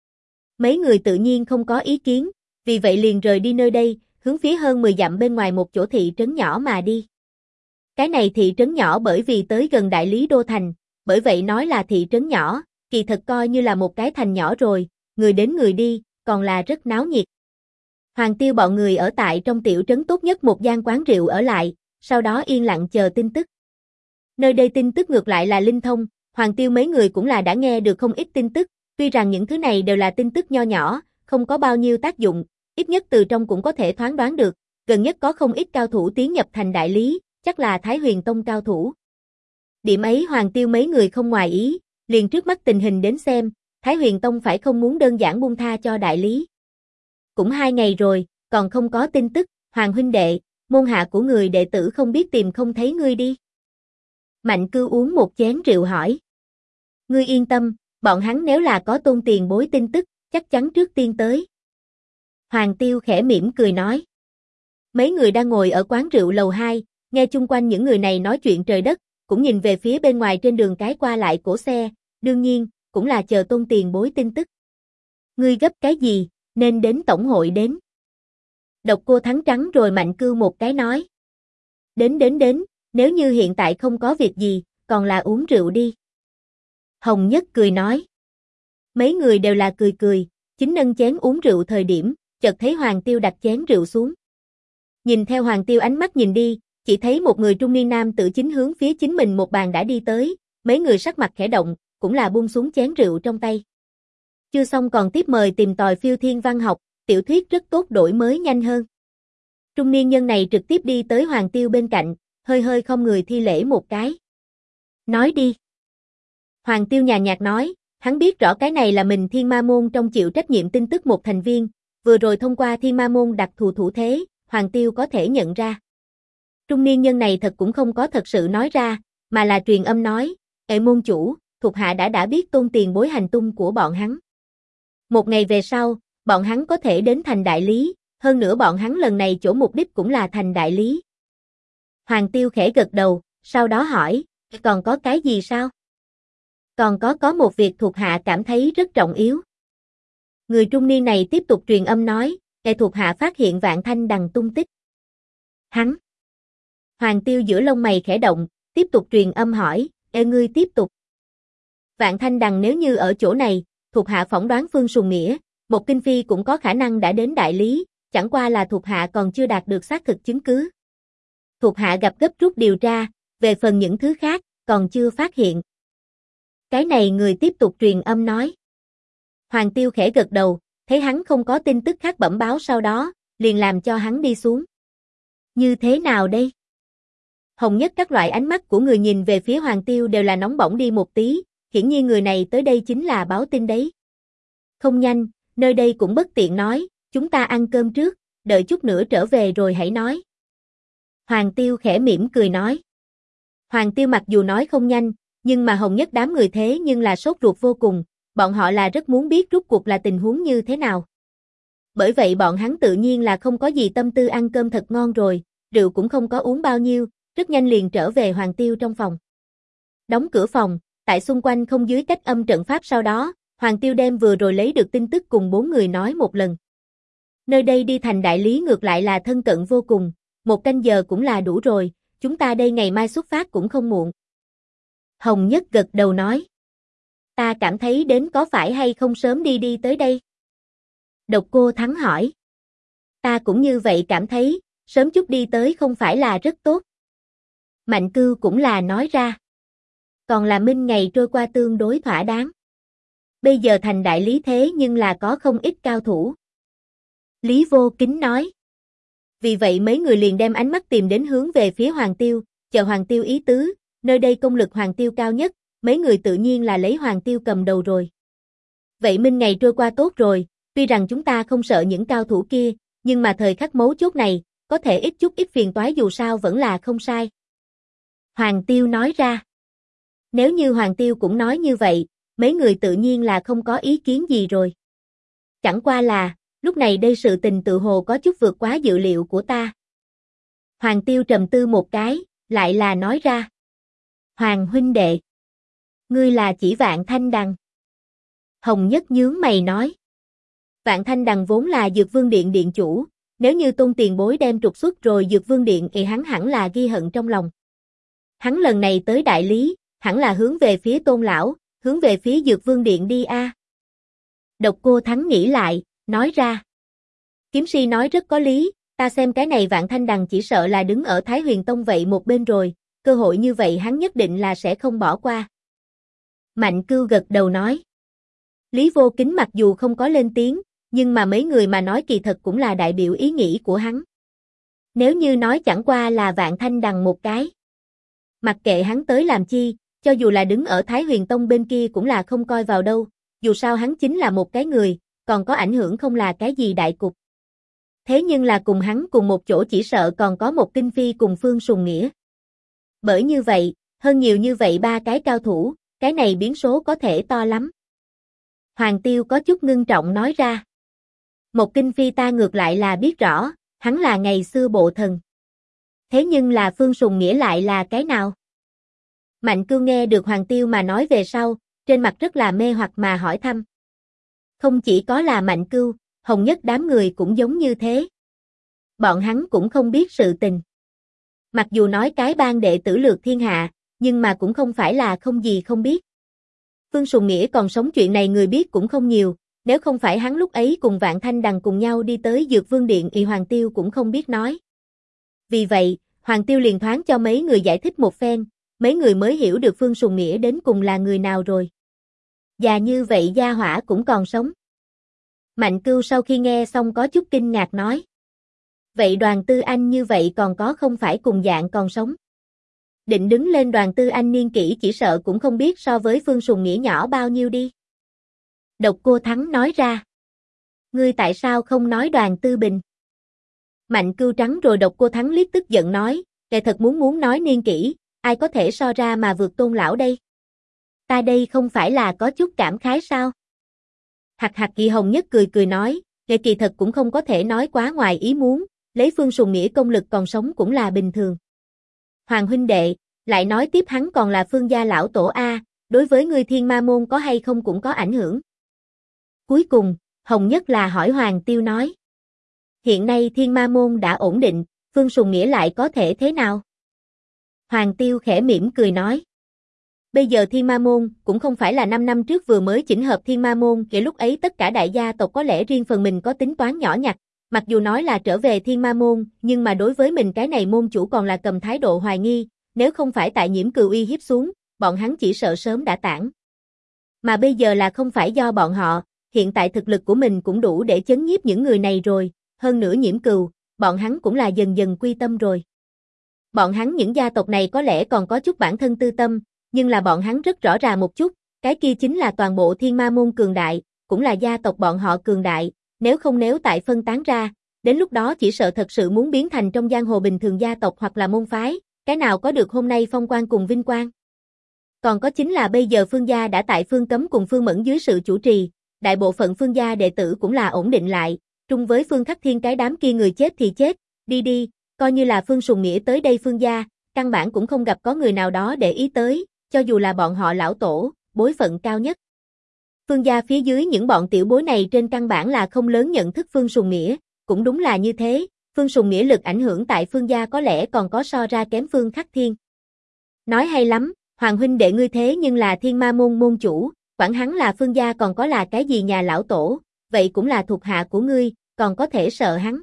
Mấy người tự nhiên không có ý kiến, vì vậy liền rời đi nơi đây, hướng phía hơn 10 dặm bên ngoài một chỗ thị trấn nhỏ mà đi. Cái này thị trấn nhỏ bởi vì tới gần đại lý đô thành, bởi vậy nói là thị trấn nhỏ, kỳ thật coi như là một cái thành nhỏ rồi, người đến người đi, còn là rất náo nhiệt. Hoàng Tiêu bọn người ở tại trong tiểu trấn tốt nhất một gian quán rượu ở lại, sau đó yên lặng chờ tin tức. Nơi đây tin tức ngược lại là linh thông, Hoàng Tiêu mấy người cũng là đã nghe được không ít tin tức, tuy rằng những thứ này đều là tin tức nho nhỏ, không có bao nhiêu tác dụng, ít nhất từ trong cũng có thể thoáng đoán được, gần nhất có không ít cao thủ tiến nhập thành đại lý, chắc là Thái Huyền Tông cao thủ. Điểm ấy Hoàng Tiêu mấy người không ngoài ý, liền trước mắt tình hình đến xem, Thái Huyền Tông phải không muốn đơn giản buông tha cho đại lý. Cũng 2 ngày rồi, còn không có tin tức, Hoàng huynh đệ, môn hạ của người đệ tử không biết tìm không thấy ngươi đi. Mạnh Cư uống một chén rượu hỏi. Ngươi yên tâm, bọn hắn nếu là có Tôn tiền bối tin tức, chắc chắn trước tiên tới. Hoàng Tiêu khẽ mỉm cười nói. Mấy người đang ngồi ở quán rượu lầu 2, nghe chung quanh những người này nói chuyện trời đất, cũng nhìn về phía bên ngoài trên đường cái qua lại cổ xe, đương nhiên, cũng là chờ Tôn tiền bối tin tức. Ngươi gấp cái gì, nên đến tổng hội đến. Độc Cô thắng trắng rồi Mạnh Cư một cái nói. Đến, nếu như hiện tại không có việc gì, còn là uống rượu đi. Hồng Nhất cười nói. Mấy người đều là cười, chính nâng chén uống rượu thời điểm, chợt thấy Hoàng Tiêu đặt chén rượu xuống. Nhìn theo Hoàng Tiêu ánh mắt nhìn đi, chỉ thấy một người trung niên nam tử chính hướng phía chính mình một bàn đã đi tới, mấy người sắc mặt khẽ động, cũng là buông xuống chén rượu trong tay. Chưa xong còn tiếp mời tìm tòi phiêu thiên văn học, tiểu thuyết rất tốt đổi mới nhanh hơn. Trung niên nhân này trực tiếp đi tới Hoàng Tiêu bên cạnh, hơi không người thi lễ một cái. Nói đi. Hoàng Tiêu nhàn nhạt nói, hắn biết rõ cái này là mình Thiên Ma Môn trong chịu trách nhiệm tin tức một thành viên, vừa rồi thông qua Thiên Ma Môn đặc thù thủ thế, Hoàng Tiêu có thể nhận ra. Trung niên nhân này thật cũng không có thật sự nói ra, mà là truyền âm nói, môn chủ, thuộc hạ đã biết Tôn tiền bối hành tung của bọn hắn. Một ngày về sau, bọn hắn có thể đến thành đại lý, hơn nữa bọn hắn lần này chỗ mục đích cũng là thành đại lý. Hoàng Tiêu khẽ gật đầu, sau đó hỏi, còn có cái gì sao? Còn có một việc thuộc hạ cảm thấy rất trọng yếu. Người trung niên này tiếp tục truyền âm nói, thuộc hạ phát hiện Vạn Thanh Đằng tung tích. Hắn. Hoàng Tiêu giữa lông mày khẽ động, tiếp tục truyền âm hỏi, ngươi tiếp tục. Vạn Thanh Đằng nếu như ở chỗ này, thuộc hạ phỏng đoán Phương Sùng Nghĩa, một kinh phi cũng có khả năng đã đến đại lý, chẳng qua là thuộc hạ còn chưa đạt được xác thực chứng cứ. Thuộc hạ gặp gấp rút điều tra, về phần những thứ khác, còn chưa phát hiện. Cái này người tiếp tục truyền âm nói. Hoàng Tiêu khẽ gật đầu, thấy hắn không có tin tức khác bẩm báo sau đó, liền làm cho hắn đi xuống. Như thế nào đây? Hồng Nhất các loại ánh mắt của người nhìn về phía Hoàng Tiêu đều là nóng bỏng đi một tí, hiển nhiên người này tới đây chính là báo tin đấy. Không nhanh, nơi đây cũng bất tiện nói, chúng ta ăn cơm trước, đợi chút nữa trở về rồi hãy nói. Hoàng Tiêu khẽ mỉm cười nói. Hoàng Tiêu mặc dù nói không nhanh, nhưng mà Hồng Nhất đám người thế nhưng là sốt ruột vô cùng, bọn họ là rất muốn biết rốt cuộc là tình huống như thế nào. Bởi vậy bọn hắn tự nhiên là không có gì tâm tư ăn cơm thật ngon rồi, rượu cũng không có uống bao nhiêu, rất nhanh liền trở về Hoàng Tiêu trong phòng. Đóng cửa phòng, tại xung quanh không dưới cách âm trận pháp sau đó, Hoàng Tiêu đem vừa rồi lấy được tin tức cùng 4 người nói một lần. Nơi đây đi thành đại lý ngược lại là thân cận vô cùng, 1 canh giờ cũng là đủ rồi, chúng ta đây ngày mai xuất phát cũng không muộn. Hồng Nhất gật đầu nói. Ta cảm thấy đến có phải hay không sớm đi tới đây? Độc Cô Thắng hỏi. Ta cũng như vậy cảm thấy, sớm chút đi tới không phải là rất tốt. Mạnh Cư cũng là nói ra. Còn là minh ngày trôi qua tương đối thỏa đáng. Bây giờ thành đại lý thế nhưng là có không ít cao thủ. Lý Vô Kính nói. Vì vậy mấy người liền đem ánh mắt tìm đến hướng về phía Hoàng Tiêu, chờ Hoàng Tiêu ý tứ, nơi đây công lực Hoàng Tiêu cao nhất, mấy người tự nhiên là lấy Hoàng Tiêu cầm đầu rồi. Vậy minh ngày trôi qua tốt rồi, tuy rằng chúng ta không sợ những cao thủ kia, nhưng mà thời khắc mấu chốt này, có thể ít chút ít phiền toái dù sao vẫn là không sai. Hoàng Tiêu nói ra. Nếu như Hoàng Tiêu cũng nói như vậy, mấy người tự nhiên là không có ý kiến gì rồi. Chẳng qua là, lúc này đây sự tình tự hồ có chút vượt quá dự liệu của ta. Hoàng Tiêu trầm tư một cái, lại là nói ra. Hoàng huynh đệ. Ngươi là chỉ Vạn Thanh Đằng. Hồng Nhất nhướng mày nói. Vạn Thanh Đằng vốn là Dược Vương Điện điện chủ, nếu như Tôn tiền bối đem trục xuất rồi Dược Vương Điện thì hắn hẳn là ghi hận trong lòng. Hắn lần này tới đại lý, hẳn là hướng về phía Tôn lão, hướng về phía Dược Vương Điện đi a. Độc Cô Thắng nghĩ lại, nói ra. Kiếm si nói rất có lý, ta xem cái này Vạn Thanh Đằng chỉ sợ là đứng ở Thái Huyền Tông vậy một bên rồi, cơ hội như vậy hắn nhất định là sẽ không bỏ qua. Mạnh Cưu gật đầu nói. Lý Vô Kính mặc dù không có lên tiếng, nhưng mà mấy người mà nói kỳ thật cũng là đại biểu ý nghĩ của hắn. Nếu như nói chẳng qua là Vạn Thanh Đằng một cái. Mặc kệ hắn tới làm chi, cho dù là đứng ở Thái Huyền Tông bên kia cũng là không coi vào đâu, dù sao hắn chính là một cái người, còn có ảnh hưởng không là cái gì đại cục. Thế nhưng là cùng hắn cùng một chỗ chỉ sợ còn có một Kinh Phi cùng Phương Sùng Nghĩa. Bởi như vậy, hơn nhiều như vậy ba cái cao thủ, cái này biến số có thể to lắm. Hoàng Tiêu có chút ngưng trọng nói ra. Một Kinh Phi ta ngược lại là biết rõ, hắn là ngày xưa bộ thần. Thế nhưng là Phương Sùng Nghĩa lại là cái nào? Mạnh Cưu nghe được Hoàng Tiêu mà nói về sau, trên mặt rất là mê hoặc mà hỏi thăm. Không chỉ có là Mạnh Cưu, Hồng Nhất đám người cũng giống như thế. Bọn hắn cũng không biết sự tình. Mặc dù nói cái bang đệ tử lược thiên hạ, nhưng mà cũng không phải là không gì không biết. Phương Sùng Nghĩa còn sống chuyện này người biết cũng không nhiều, nếu không phải hắn lúc ấy cùng Vạn Thanh Đằng cùng nhau đi tới Dược Vương Điện thì Hoàng Tiêu cũng không biết nói. Vì vậy, Hoàng Tiêu liền thoáng cho mấy người giải thích một phen, mấy người mới hiểu được Phương Sùng Nghĩa đến cùng là người nào rồi. Và như vậy gia hỏa cũng còn sống. Mạnh Cưu sau khi nghe xong có chút kinh ngạc nói. Vậy Đoàn Tư Anh như vậy còn có không phải cùng dạng còn sống? Định đứng lên Đoàn Tư Anh niên kỷ chỉ sợ cũng không biết so với Phương Sùng Nghĩa nhỏ bao nhiêu đi. Độc Cô Thắng nói ra. Ngươi tại sao không nói Đoàn Tư Bình? Mạnh Cưu trắng rồi Độc Cô Thắng liếc tức giận nói, kẻ thật muốn nói niên kỷ, ai có thể so ra mà vượt Tôn lão đây? Ta đây không phải là có chút cảm khái sao? Hạc Kỳ Hồng Nhất cười nói, kẻ kỳ thật cũng không có thể nói quá ngoài ý muốn, lấy Phương Sùng Nghĩa công lực còn sống cũng là bình thường. Hoàng huynh đệ, lại nói tiếp hắn còn là Phương gia lão tổ A, đối với ngươi Thiên Ma môn có hay không cũng có ảnh hưởng. Cuối cùng, Hồng Nhất là hỏi Hoàng Tiêu nói. Hiện nay Thiên Ma môn đã ổn định, Phương Sùng Nghĩa lại có thể thế nào? Hoàng Tiêu khẽ mỉm cười nói. Bây giờ Thiên Ma môn cũng không phải là 5 năm trước vừa mới chỉnh hợp Thiên Ma môn, kể lúc ấy tất cả đại gia tộc có lẽ riêng phần mình có tính toán nhỏ nhặt, mặc dù nói là trở về Thiên Ma môn, nhưng mà đối với mình cái này môn chủ còn là cầm thái độ hoài nghi, nếu không phải tại Nhiễm Cừu uy hiếp xuống, bọn hắn chỉ sợ sớm đã tản. Mà bây giờ là không phải do bọn họ, hiện tại thực lực của mình cũng đủ để chấn nhiếp những người này rồi, hơn nữa Nhiễm Cừu, bọn hắn cũng là dần dần quy tâm rồi. Bọn hắn những gia tộc này có lẽ còn có chút bản thân tư tâm, nhưng là bọn hắn rất rõ ràng một chút, cái kia chính là toàn bộ Thiên Ma môn cường đại, cũng là gia tộc bọn họ cường đại, nếu tại phân tán ra, đến lúc đó chỉ sợ thật sự muốn biến thành trong giang hồ bình thường gia tộc hoặc là môn phái, cái nào có được hôm nay phong quang cùng vinh quang. Còn có chính là bây giờ Phương gia đã tại Phương Cấm cùng Phương Mẫn dưới sự chủ trì, đại bộ phận Phương gia đệ tử cũng là ổn định lại, trung với Phương Khắc Thiên cái đám kia người chết thì chết, đi, coi như là Phương Sùng Nghĩa tới đây Phương gia, căn bản cũng không gặp có người nào đó để ý tới, cho dù là bọn họ lão tổ, bối phận cao nhất. Phương gia phía dưới những bọn tiểu bối này trên căn bản là không lớn nhận thức Phương Sùng Nghĩa, cũng đúng là như thế, Phương Sùng Nghĩa lực ảnh hưởng tại Phương gia có lẽ còn có so ra kém Phương Khắc Thiên. Nói hay lắm, Hoàng huynh đệ ngươi thế nhưng là Thiên Ma môn môn chủ, quản hắn là Phương gia còn có là cái gì nhà lão tổ, vậy cũng là thuộc hạ của ngươi, còn có thể sợ hắn.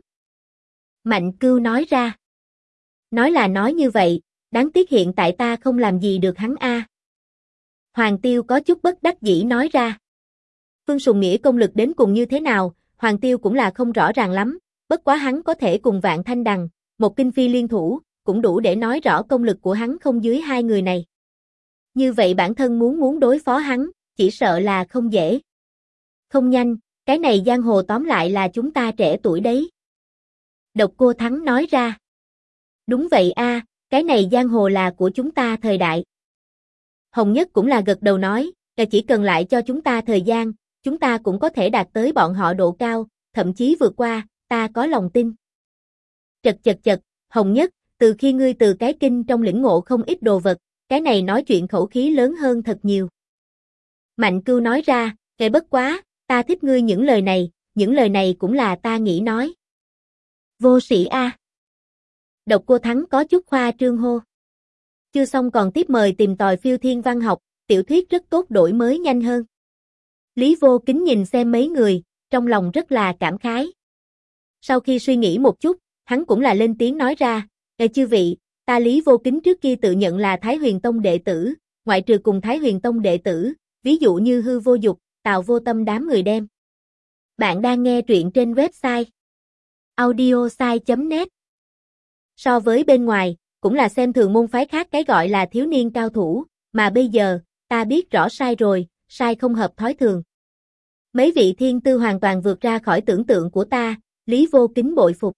Mạnh Cưu nói ra. Nói là nói như vậy, đáng tiếc hiện tại ta không làm gì được hắn a. Hoàng Tiêu có chút bất đắc dĩ nói ra. Phương Sùng Nghĩa công lực đến cùng như thế nào, Hoàng Tiêu cũng là không rõ ràng lắm, bất quá hắn có thể cùng Vạn Thanh Đằng, một Kinh Phi liên thủ, cũng đủ để nói rõ công lực của hắn không dưới hai người này. Như vậy bản thân muốn đối phó hắn, chỉ sợ là không dễ. Không nhanh, cái này giang hồ tóm lại là chúng ta trẻ tuổi đấy. Độc Cô Thắng nói ra. Đúng vậy a, cái này giang hồ là của chúng ta thời đại. Hồng Nhất cũng là gật đầu nói, là chỉ cần lại cho chúng ta thời gian, chúng ta cũng có thể đạt tới bọn họ độ cao, thậm chí vượt qua, ta có lòng tin. Chật, Hồng Nhất, từ khi ngươi từ cái kinh trong lĩnh ngộ không ít đồ vật, cái này nói chuyện khẩu khí lớn hơn thật nhiều. Mạnh Cưu nói ra, bất quá, ta thích ngươi những lời này cũng là ta nghĩ nói. Vô sĩ a. Độc Cô Thắng có chút khoa trương hô. Chưa xong còn tiếp mời tìm tòi phiêu thiên văn học, tiểu thuyết rất tốt đổi mới nhanh hơn. Lý Vô Kính nhìn xem mấy người, trong lòng rất là cảm khái. Sau khi suy nghĩ một chút, hắn cũng là lên tiếng nói ra, chư vị, ta Lý Vô Kính trước kia tự nhận là Thái Huyền Tông đệ tử, ngoại trừ cùng Thái Huyền Tông đệ tử, ví dụ như Hư Vô Dục, Tào Vô Tâm đám người đem. Bạn đang nghe truyện trên website audiosai.net. So với bên ngoài, cũng là xem thường môn phái khác cái gọi là thiếu niên cao thủ, mà bây giờ, ta biết rõ sai rồi, sai không hợp thói thường. Mấy vị thiên tư hoàn toàn vượt ra khỏi tưởng tượng của ta, Lý Vô Kính bội phục.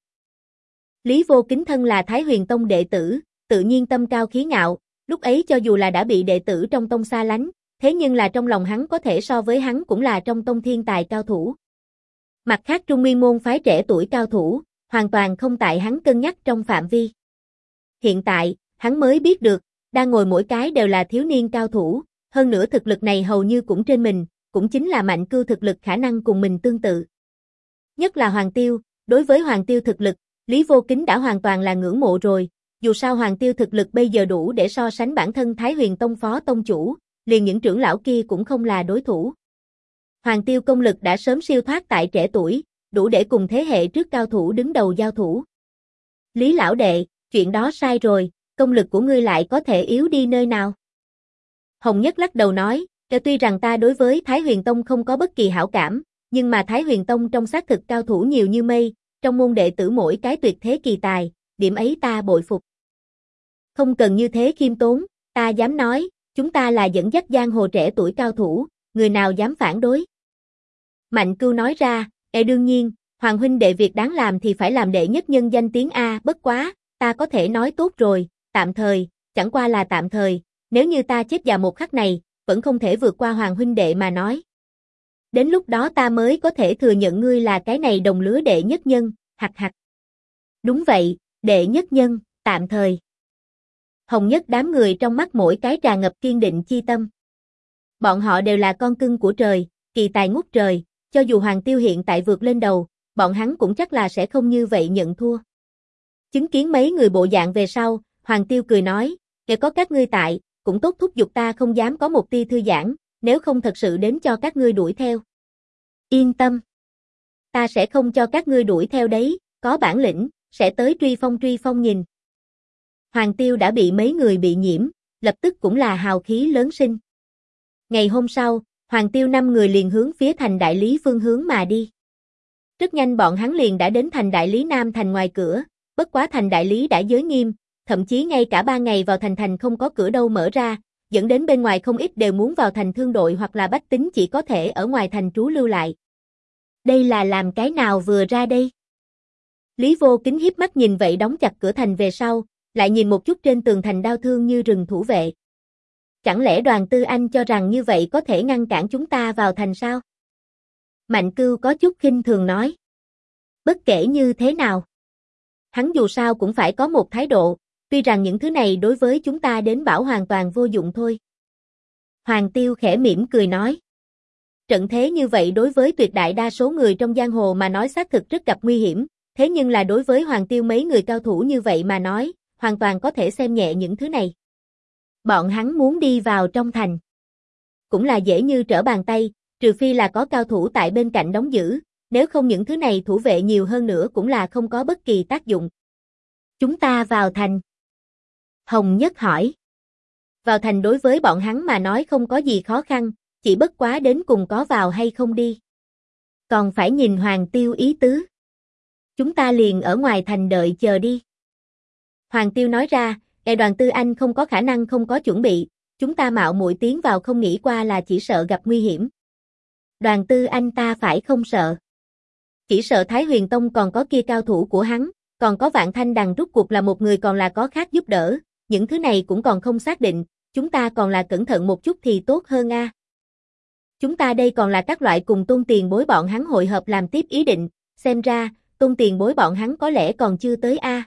Lý Vô Kính thân là Thái Huyền Tông đệ tử, tự nhiên tâm cao khí ngạo, lúc ấy cho dù là đã bị đệ tử trong tông xa lánh, thế nhưng là trong lòng hắn có thể so với hắn cũng là trong tông thiên tài cao thủ. Mặt khác Trung Nguyên môn phái trẻ tuổi cao thủ, hoàn toàn không tại hắn cân nhắc trong phạm vi. Hiện tại, hắn mới biết được, đang ngồi mỗi cái đều là thiếu niên cao thủ, hơn nữa thực lực này hầu như cũng trên mình, cũng chính là Mạnh Cưu thực lực khả năng cùng mình tương tự. Nhất là Hoàng Tiêu, đối với Hoàng Tiêu thực lực, Lý Vô Kính đã hoàn toàn là ngưỡng mộ rồi, dù sao Hoàng Tiêu thực lực bây giờ đủ để so sánh bản thân Thái Huyền Tông phó tông chủ, liền những trưởng lão kia cũng không là đối thủ. Hoàng Tiêu công lực đã sớm siêu thoát tại trẻ tuổi, đủ để cùng thế hệ trước cao thủ đứng đầu giao thủ. Lý lão đệ, chuyện đó sai rồi, công lực của ngươi lại có thể yếu đi nơi nào? Hồng Nhất lắc đầu nói, tuy rằng ta đối với Thái Huyền Tông không có bất kỳ hảo cảm, nhưng mà Thái Huyền Tông trong xác thực cao thủ nhiều như mây, trong môn đệ tử mỗi cái tuyệt thế kỳ tài, điểm ấy ta bội phục. Không cần như thế khiêm tốn, ta dám nói, chúng ta là dẫn dắt giang hồ trẻ tuổi cao thủ, người nào dám phản đối? Mạnh Cưu nói ra, đương nhiên, Hoàng huynh đệ việc đáng làm thì phải làm đệ nhất nhân danh tiếng A, bất quá, ta có thể nói tốt rồi, tạm thời, chẳng qua là tạm thời, nếu như ta chết vào một khắc này, vẫn không thể vượt qua Hoàng huynh đệ mà nói. Đến lúc đó ta mới có thể thừa nhận ngươi là cái này đồng lứa đệ nhất nhân, hạch hạch. Đúng vậy, đệ nhất nhân, tạm thời. Hồng Nhất đám người trong mắt mỗi cái tràn ngập kiên định chi tâm. Bọn họ đều là con cưng của trời, kỳ tài ngút trời, cho dù Hoàng Tiêu hiện tại vượt lên đầu, bọn hắn cũng chắc là sẽ không như vậy nhận thua. Chứng kiến mấy người bộ dạng về sau, Hoàng Tiêu cười nói, kể có các ngươi tại, cũng tốt thúc giục ta không dám có một tia thư giãn, nếu không thật sự đến cho các ngươi đuổi theo. Yên tâm. Ta sẽ không cho các ngươi đuổi theo đấy, có bản lĩnh, sẽ tới truy phong nhìn. Hoàng Tiêu đã bị mấy người bị nhiễm, lập tức cũng là hào khí lớn sinh. Ngày hôm sau, Hoàng Tiêu 5 người liền hướng phía thành đại lý phương hướng mà đi. Rất nhanh bọn hắn liền đã đến thành đại lý Nam thành ngoài cửa, bất quá thành đại lý đã giới nghiêm, thậm chí ngay cả 3 ngày vào thành không có cửa đâu mở ra, dẫn đến bên ngoài không ít đều muốn vào thành thương đội hoặc là bách tính chỉ có thể ở ngoài thành trú lưu lại. Đây là làm cái nào vừa ra đây? Lý Vô Kính hiếp mắt nhìn vậy đóng chặt cửa thành về sau, lại nhìn một chút trên tường thành đao thương như rừng thủ vệ. Chẳng lẽ Đoàn Tư Anh cho rằng như vậy có thể ngăn cản chúng ta vào thành sao? Mạnh Cưu có chút khinh thường nói. Bất kể như thế nào, hắn dù sao cũng phải có một thái độ, tuy rằng những thứ này đối với chúng ta đến bảo hoàn toàn vô dụng thôi. Hoàng Tiêu khẽ mỉm cười nói. Trận thế như vậy đối với tuyệt đại đa số người trong giang hồ mà nói xác thực rất gặp nguy hiểm, thế nhưng là đối với Hoàng Tiêu mấy người cao thủ như vậy mà nói, hoàn toàn có thể xem nhẹ những thứ này. Bọn hắn muốn đi vào trong thành, cũng là dễ như trở bàn tay, trừ phi là có cao thủ tại bên cạnh đóng giữ, nếu không những thứ này thủ vệ nhiều hơn nữa cũng là không có bất kỳ tác dụng. Chúng ta vào thành. Hồng Nhất hỏi. Vào thành đối với bọn hắn mà nói không có gì khó khăn, chỉ bất quá đến cùng có vào hay không đi. Còn phải nhìn Hoàng Tiêu ý tứ. Chúng ta liền ở ngoài thành đợi chờ đi. Hoàng Tiêu nói ra, Đoàn Tư Anh không có khả năng không có chuẩn bị, chúng ta mạo muội tiến vào không nghĩ qua là chỉ sợ gặp nguy hiểm. Đoàn Tư Anh ta phải không sợ. Chỉ sợ Thái Huyền Tông còn có kia cao thủ của hắn, còn có Vạn Thanh Đằng rút cuộc là một người còn là có khác giúp đỡ, những thứ này cũng còn không xác định, chúng ta còn là cẩn thận một chút thì tốt hơn a. Chúng ta đây còn là các loại cùng Tôn tiền bối bọn hắn hội hợp làm tiếp ý định, xem ra, Tôn tiền bối bọn hắn có lẽ còn chưa tới a.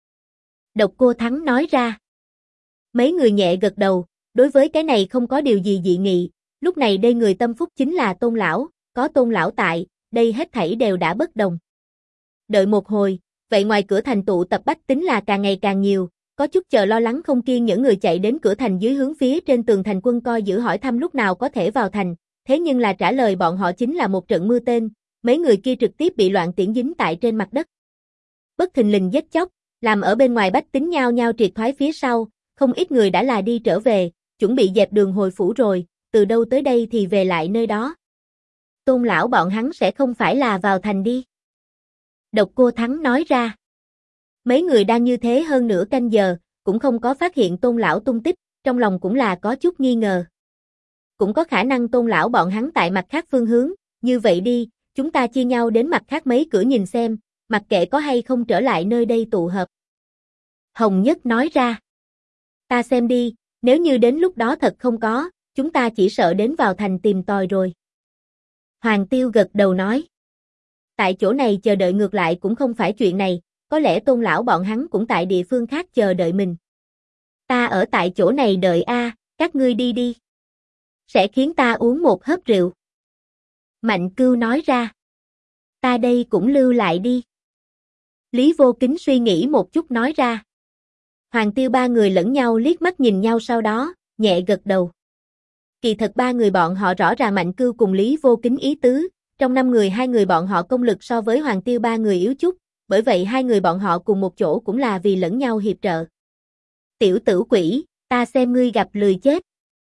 Độc Cô Thắng nói ra. Mấy người nhẹ gật đầu, đối với cái này không có điều gì dị nghị, lúc này đây người tâm phúc chính là Tôn lão, có Tôn lão tại, đây hết thảy đều đã bất đồng. Đợi một hồi, vậy ngoài cửa thành tụ tập bách tính là càng ngày càng nhiều, có chút chờ lo lắng không kiên những người chạy đến cửa thành dưới hướng phía trên tường thành quân coi giữ hỏi thăm lúc nào có thể vào thành, thế nhưng là trả lời bọn họ chính là một trận mưa tên, mấy người kia trực tiếp bị loạn tiễn dính tại trên mặt đất. Bất thình lình giết chóc, làm ở bên ngoài bách tính nhao nhao triệt thoái phía sau, không ít người đã là đi trở về, chuẩn bị dẹp đường hồi phủ rồi, từ đâu tới đây thì về lại nơi đó. Tôn lão bọn hắn sẽ không phải là vào thành đi. Độc Cô Thắng nói ra. Mấy người đang như thế hơn nửa canh giờ, cũng không có phát hiện Tôn lão tung tích, trong lòng cũng là có chút nghi ngờ. Cũng có khả năng Tôn lão bọn hắn tại mặt khác phương hướng, như vậy đi, chúng ta chia nhau đến mặt khác mấy cửa nhìn xem, mặc kệ có hay không trở lại nơi đây tụ hợp. Hồng Nhất nói ra. Ta xem đi, nếu như đến lúc đó thật không có, chúng ta chỉ sợ đến vào thành tìm tòi rồi. Hoàng Tiêu gật đầu nói. Tại chỗ này chờ đợi ngược lại cũng không phải chuyện này, có lẽ Tôn lão bọn hắn cũng tại địa phương khác chờ đợi mình. Ta ở tại chỗ này đợi a, các ngươi đi đi. Sẽ khiến ta uống một hớp rượu. Mạnh Cưu nói ra. Ta đây cũng lưu lại đi. Lý Vô Kính suy nghĩ một chút nói ra. Hoàng Tiêu ba người lẫn nhau liếc mắt nhìn nhau sau đó, nhẹ gật đầu. Kỳ thật ba người bọn họ rõ ràng Mạnh Cưu cùng Lý Vô Kính ý tứ, trong 5 người 2 người bọn họ công lực so với Hoàng Tiêu ba người yếu chút, bởi vậy 2 người bọn họ cùng một chỗ cũng là vì lẫn nhau hiệp trợ. Tiểu tử quỷ, ta xem ngươi gặp lười chết.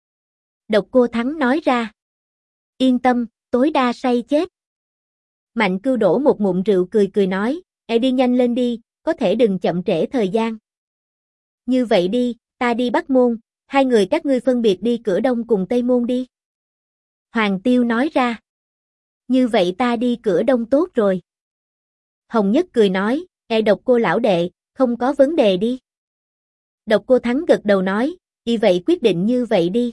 Độc Cô Thắng nói ra. Yên tâm, tối đa say chết. Mạnh Cưu đổ một ngụm rượu cười cười nói, đi nhanh lên đi, có thể đừng chậm trễ thời gian. Như vậy đi, ta đi Bắc Môn, 2 người các ngươi phân biệt đi cửa Đông cùng Tây Môn đi. Hoàng Tiêu nói ra. Như vậy ta đi cửa Đông tốt rồi. Hồng Nhất cười nói, Độc Cô lão đệ, không có vấn đề đi. Độc Cô Thắng gật đầu nói, vậy quyết định như vậy đi.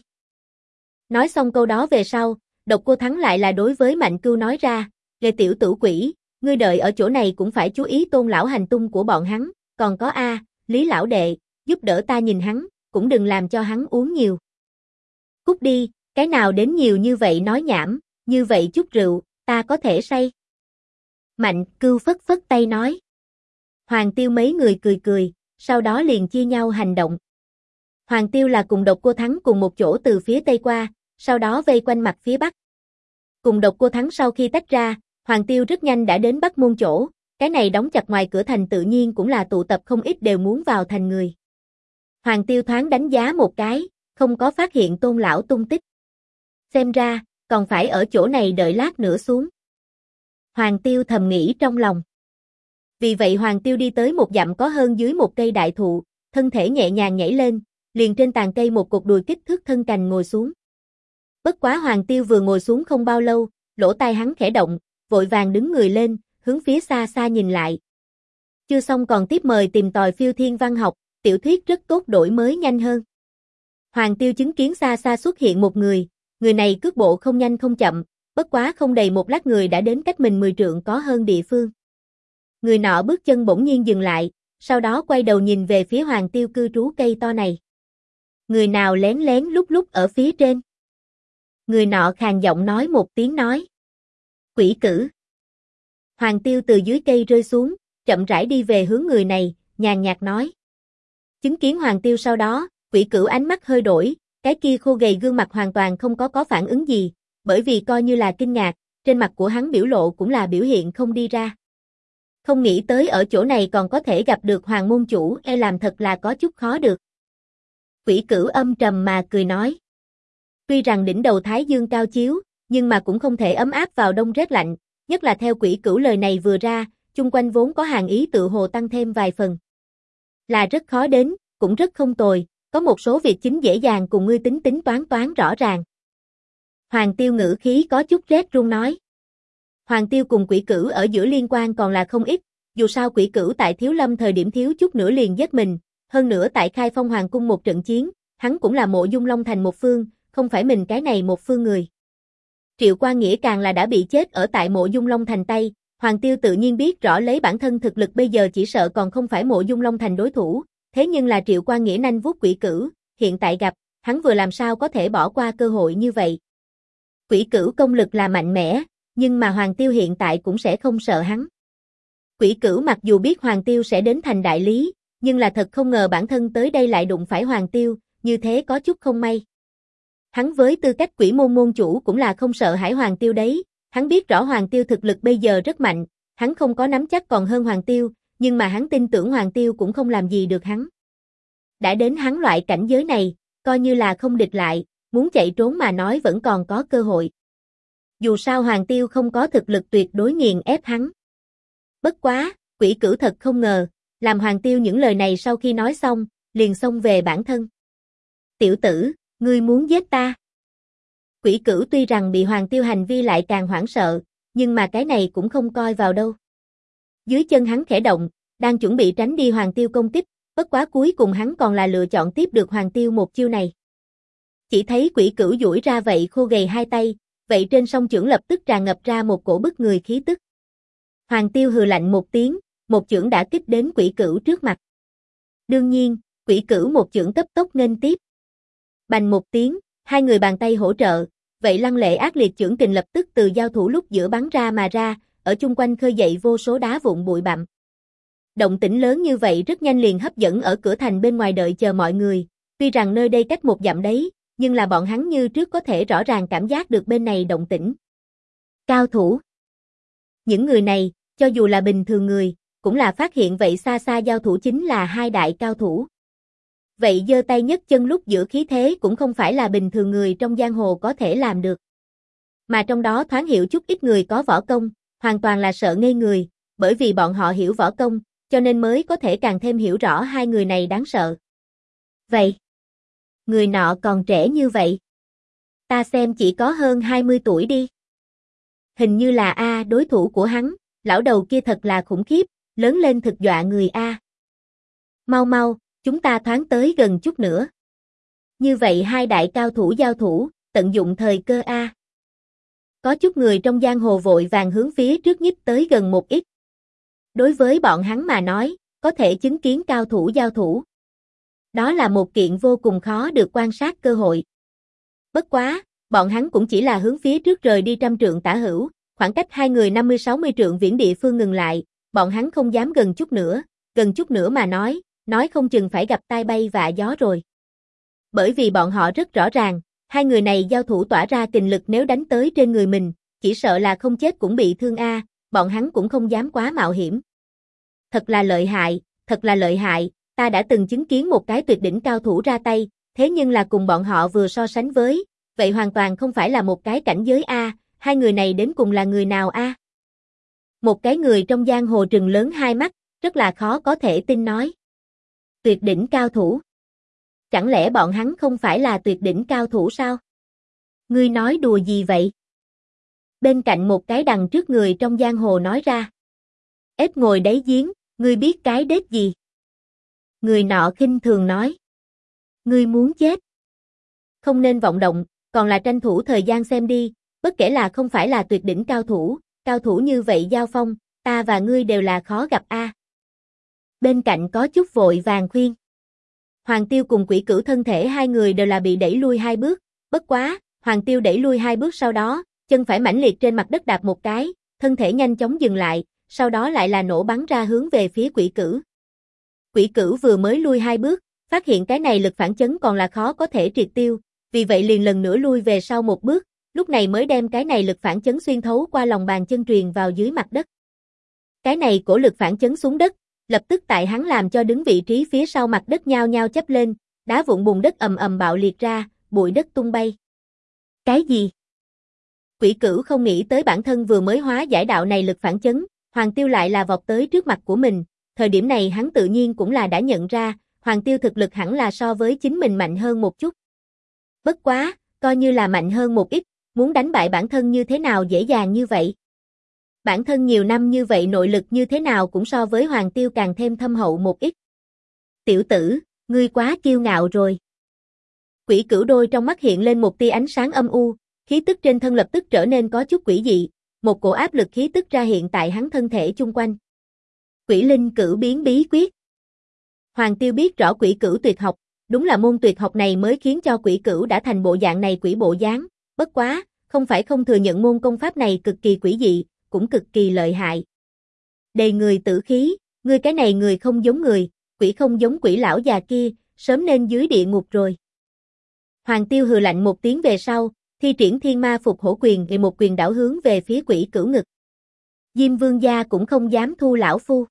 Nói xong câu đó về sau, Độc Cô Thắng lại là đối với Mạnh Cưu nói ra, tiểu tử quỷ, ngươi đợi ở chỗ này cũng phải chú ý Tôn lão hành tung của bọn hắn, còn có Lý lão đệ, giúp đỡ ta nhìn hắn, cũng đừng làm cho hắn uống nhiều. Cút đi, cái nào đến nhiều như vậy nói nhảm, như vậy chút rượu, ta có thể say. Mạnh Cưu phất phất tay nói. Hoàng Tiêu mấy người cười cười, sau đó liền chia nhau hành động. Hoàng Tiêu là cùng Độc Cô Thắng cùng một chỗ từ phía Tây qua, sau đó vây quanh mặt phía Bắc. Cùng Độc Cô Thắng sau khi tách ra, Hoàng Tiêu rất nhanh đã đến Bắc Môn chỗ, cái này đóng chặt ngoài cửa thành tự nhiên cũng là tụ tập không ít đều muốn vào thành người. Hoàng Tiêu thoáng đánh giá một cái, không có phát hiện Tôn lão tung tích. Xem ra, còn phải ở chỗ này đợi lát nữa xuống. Hoàng Tiêu thầm nghĩ trong lòng. Vì vậy Hoàng Tiêu đi tới một dặm có hơn dưới một cây đại thụ, thân thể nhẹ nhàng nhảy lên, liền trên tàn cây một cột đùi kích thước thân cành ngồi xuống. Bất quá Hoàng Tiêu vừa ngồi xuống không bao lâu, lỗ tai hắn khẽ động, vội vàng đứng người lên, hướng phía xa xa nhìn lại. Chưa xong còn tiếp mời tìm tòi Phiêu Thiên Văn Học, tiểu thuyết rất tốt đổi mới nhanh hơn. Hoàng Tiêu chứng kiến xa xa xuất hiện một người này cước bộ không nhanh không chậm, bất quá không đầy một lát người đã đến cách mình 10 trượng có hơn địa phương. Người nọ bước chân bỗng nhiên dừng lại, sau đó quay đầu nhìn về phía Hoàng Tiêu cư trú cây to này. Người nào lén lén lúc lúc ở phía trên? Người nọ khàn giọng nói một tiếng nói. Quỷ cử. Hoàng Tiêu từ dưới cây rơi xuống, chậm rãi đi về hướng người này, nhàn nhạt nói. Chứng kiến Hoàng Tiêu sau đó, quỷ cửu ánh mắt hơi đổi, cái kia khô gầy gương mặt hoàn toàn không có phản ứng gì, bởi vì coi như là kinh ngạc, trên mặt của hắn biểu lộ cũng là biểu hiện không đi ra. Không nghĩ tới ở chỗ này còn có thể gặp được Hoàng môn chủ, làm thật là có chút khó được. Quỷ cửu âm trầm mà cười nói. Tuy rằng đỉnh đầu Thái Dương cao chiếu, nhưng mà cũng không thể ấm áp vào đông rét lạnh, nhất là theo quỷ cửu lời này vừa ra, chung quanh vốn có hàn ý tự hồ tăng thêm vài phần. Là rất khó đến, cũng rất không tồi, có một số việc chính dễ dàng cùng ngươi tính toán rõ ràng. Hoàng Tiêu ngữ khí có chút rét run nói. Hoàng Tiêu cùng quỷ cửu ở giữa liên quan còn là không ít, dù sao quỷ cửu tại Thiếu Lâm thời điểm thiếu chút nữa liền giết mình, hơn nữa tại Khai Phong Hoàng cung một trận chiến, hắn cũng là Mộ Dung Long Thành một phương, không phải mình cái này một phương người. Triệu Quang Nghĩa càng là đã bị chết ở tại Mộ Dung Long Thành tay, Hoàng Tiêu tự nhiên biết rõ lấy bản thân thực lực bây giờ chỉ sợ còn không phải Mộ Dung Long Thành đối thủ, thế nhưng là Triệu Quang Nghĩa nanh vuốt Quỷ Cửu, hiện tại gặp, hắn vừa làm sao có thể bỏ qua cơ hội như vậy. Quỷ Cửu công lực là mạnh mẽ, nhưng mà Hoàng Tiêu hiện tại cũng sẽ không sợ hắn. Quỷ Cửu mặc dù biết Hoàng Tiêu sẽ đến thành đại lý, nhưng là thật không ngờ bản thân tới đây lại đụng phải Hoàng Tiêu, như thế có chút không may. Hắn với tư cách Quỷ môn môn chủ cũng là không sợ hãi Hoàng Tiêu đấy, hắn biết rõ Hoàng Tiêu thực lực bây giờ rất mạnh, hắn không có nắm chắc còn hơn Hoàng Tiêu, nhưng mà hắn tin tưởng Hoàng Tiêu cũng không làm gì được hắn. Đã đến hắn loại cảnh giới này, coi như là không địch lại, muốn chạy trốn mà nói vẫn còn có cơ hội. Dù sao Hoàng Tiêu không có thực lực tuyệt đối nghiền ép hắn. Bất quá, Quỷ Cửu thật không ngờ, làm Hoàng Tiêu những lời này sau khi nói xong, liền xông về bản thân. Tiểu tử, ngươi muốn giết ta? Quỷ Cửu tuy rằng bị Hoàng Tiêu hành vi lại càng hoảng sợ, nhưng mà cái này cũng không coi vào đâu. Dưới chân hắn khẽ động, đang chuẩn bị tránh đi Hoàng Tiêu công kích, bất quá cuối cùng hắn còn là lựa chọn tiếp được Hoàng Tiêu một chiêu này. Chỉ thấy Quỷ Cửu duỗi ra vậy khô gầy hai tay, vậy trên song chưởng lập tức tràn ngập ra một cổ bức người khí tức. Hoàng Tiêu hừ lạnh một tiếng, một chưởng đã kích đến Quỷ Cửu trước mặt. Đương nhiên, Quỷ Cửu một chưởng cấp tốc nghênh tiếp. Bành một tiếng, hai người bàn tay hỗ trợ, vậy lăng lệ ác liệt chưởng kình lập tức từ giao thủ lúc giữa bắn ra mà ra, ở chung quanh khơi dậy vô số đá vụn bụi bặm. Động tĩnh lớn như vậy rất nhanh liền hấp dẫn ở cửa thành bên ngoài đợi chờ mọi người, tuy rằng nơi đây cách một dặm đấy, nhưng là bọn hắn như trước có thể rõ ràng cảm giác được bên này động tĩnh. Cao thủ. Những người này, cho dù là bình thường người, cũng là phát hiện vậy xa xa giao thủ chính là hai đại cao thủ. Vậy giơ tay nhấc chân lúc giữa khí thế cũng không phải là bình thường người trong giang hồ có thể làm được. Mà trong đó thoáng hiểu chút ít người có võ công, hoàn toàn là sợ ngây người, bởi vì bọn họ hiểu võ công, cho nên mới có thể càng thêm hiểu rõ hai người này đáng sợ. Vậy, người nọ còn trẻ như vậy. Ta xem chỉ có hơn 20 tuổi đi. Hình như là đối thủ của hắn, lão đầu kia thật là khủng khiếp, lớn lên thực dọa người a. Mau mau, chúng ta thoáng tới gần chút nữa. Như vậy hai đại cao thủ giao thủ, tận dụng thời cơ a. Có chút người trong giang hồ vội vàng hướng phía trước nhích tới gần một ít. Đối với bọn hắn mà nói, có thể chứng kiến cao thủ giao thủ. Đó là một kiện vô cùng khó được quan sát cơ hội. Bất quá, bọn hắn cũng chỉ là hướng phía trước rời đi 100 trượng tả hữu, khoảng cách hai người 50-60 trượng viễn địa phương ngừng lại, bọn hắn không dám gần chút nữa mà nói không chừng phải gặp tai bay vạ gió rồi. Bởi vì bọn họ rất rõ ràng, hai người này giao thủ tỏa ra kình lực nếu đánh tới trên người mình, chỉ sợ là không chết cũng bị thương a, bọn hắn cũng không dám quá mạo hiểm. Thật là lợi hại, ta đã từng chứng kiến một cái tuyệt đỉnh cao thủ ra tay, thế nhưng là cùng bọn họ vừa so sánh với, vậy hoàn toàn không phải là một cái cảnh giới a, hai người này đến cùng là người nào a? Một cái người trong giang hồ trừng lớn hai mắt, rất là khó có thể tin nói. Tuyệt đỉnh cao thủ. Chẳng lẽ bọn hắn không phải là tuyệt đỉnh cao thủ sao? Ngươi nói đùa gì vậy? Bên cạnh một cái đằng trước người trong giang hồ nói ra. Ếch ngồi đáy giếng, ngươi biết cái đết gì? Người nọ khinh thường nói. Ngươi muốn chết. Không nên vọng động, còn là tranh thủ thời gian xem đi, bất kể là không phải là tuyệt đỉnh cao thủ như vậy giao phong, ta và ngươi đều là khó gặp a. Bên cạnh có chút vội vàng khuyên. Hoàng Tiêu cùng Quỷ Cửu thân thể hai người đều là bị đẩy lui hai bước, bất quá, Hoàng Tiêu đẩy lui hai bước sau đó, chân phải mãnh liệt trên mặt đất đạp một cái, thân thể nhanh chóng dừng lại, sau đó lại là nổ bắn ra hướng về phía Quỷ Cửu. Quỷ Cửu vừa mới lui hai bước, phát hiện cái này lực phản chấn còn là khó có thể triệt tiêu, vì vậy liền lần nữa lui về sau một bước, lúc này mới đem cái này lực phản chấn xuyên thấu qua lòng bàn chân truyền vào dưới mặt đất. Cái này cổ lực phản chấn xuống đất, lập tức tại hắn làm cho đứng vị trí phía sau mặt đất nhao nhao chắp lên, đá vụn bùn đất ầm ầm bạo liệt ra, bụi đất tung bay. Cái gì? Quỷ Cửu không nghĩ tới bản thân vừa mới hóa giải đạo này lực phản chấn, Hoàng Tiêu lại là vọt tới trước mặt của mình, thời điểm này hắn tự nhiên cũng là đã nhận ra, Hoàng Tiêu thực lực hẳn là so với chính mình mạnh hơn một chút. Bất quá, coi như là mạnh hơn một ít, muốn đánh bại bản thân như thế nào dễ dàng như vậy. Bản thân nhiều năm như vậy nội lực như thế nào cũng so với Hoàng Tiêu càng thêm thâm hậu một ít. Tiểu tử, ngươi quá kiêu ngạo rồi. Quỷ Cửu đôi trong mắt hiện lên một tia ánh sáng âm u, khí tức trên thân lập tức trở nên có chút quỷ dị, một cổ áp lực khí tức ra hiện tại hắn thân thể chung quanh. Quỷ linh cửu biến bí quyết. Hoàng Tiêu biết rõ quỷ cửu tuyệt học, đúng là môn tuyệt học này mới khiến cho quỷ cửu đã thành bộ dạng này quỷ bộ dáng, bất quá, không phải không thừa nhận môn công pháp này cực kỳ quỷ dị, cũng cực kỳ lợi hại. Đầy người tử khí, ngươi cái này người không giống người, quỷ không giống quỷ lão già kia, sớm nên dưới địa ngục rồi. Hoàng Tiêu hừ lạnh một tiếng về sau, thi triển thiên ma phục hổ quyền thì một quyền đảo hướng về phía quỷ cửu ngực. Diêm Vương gia cũng không dám thu lão phu.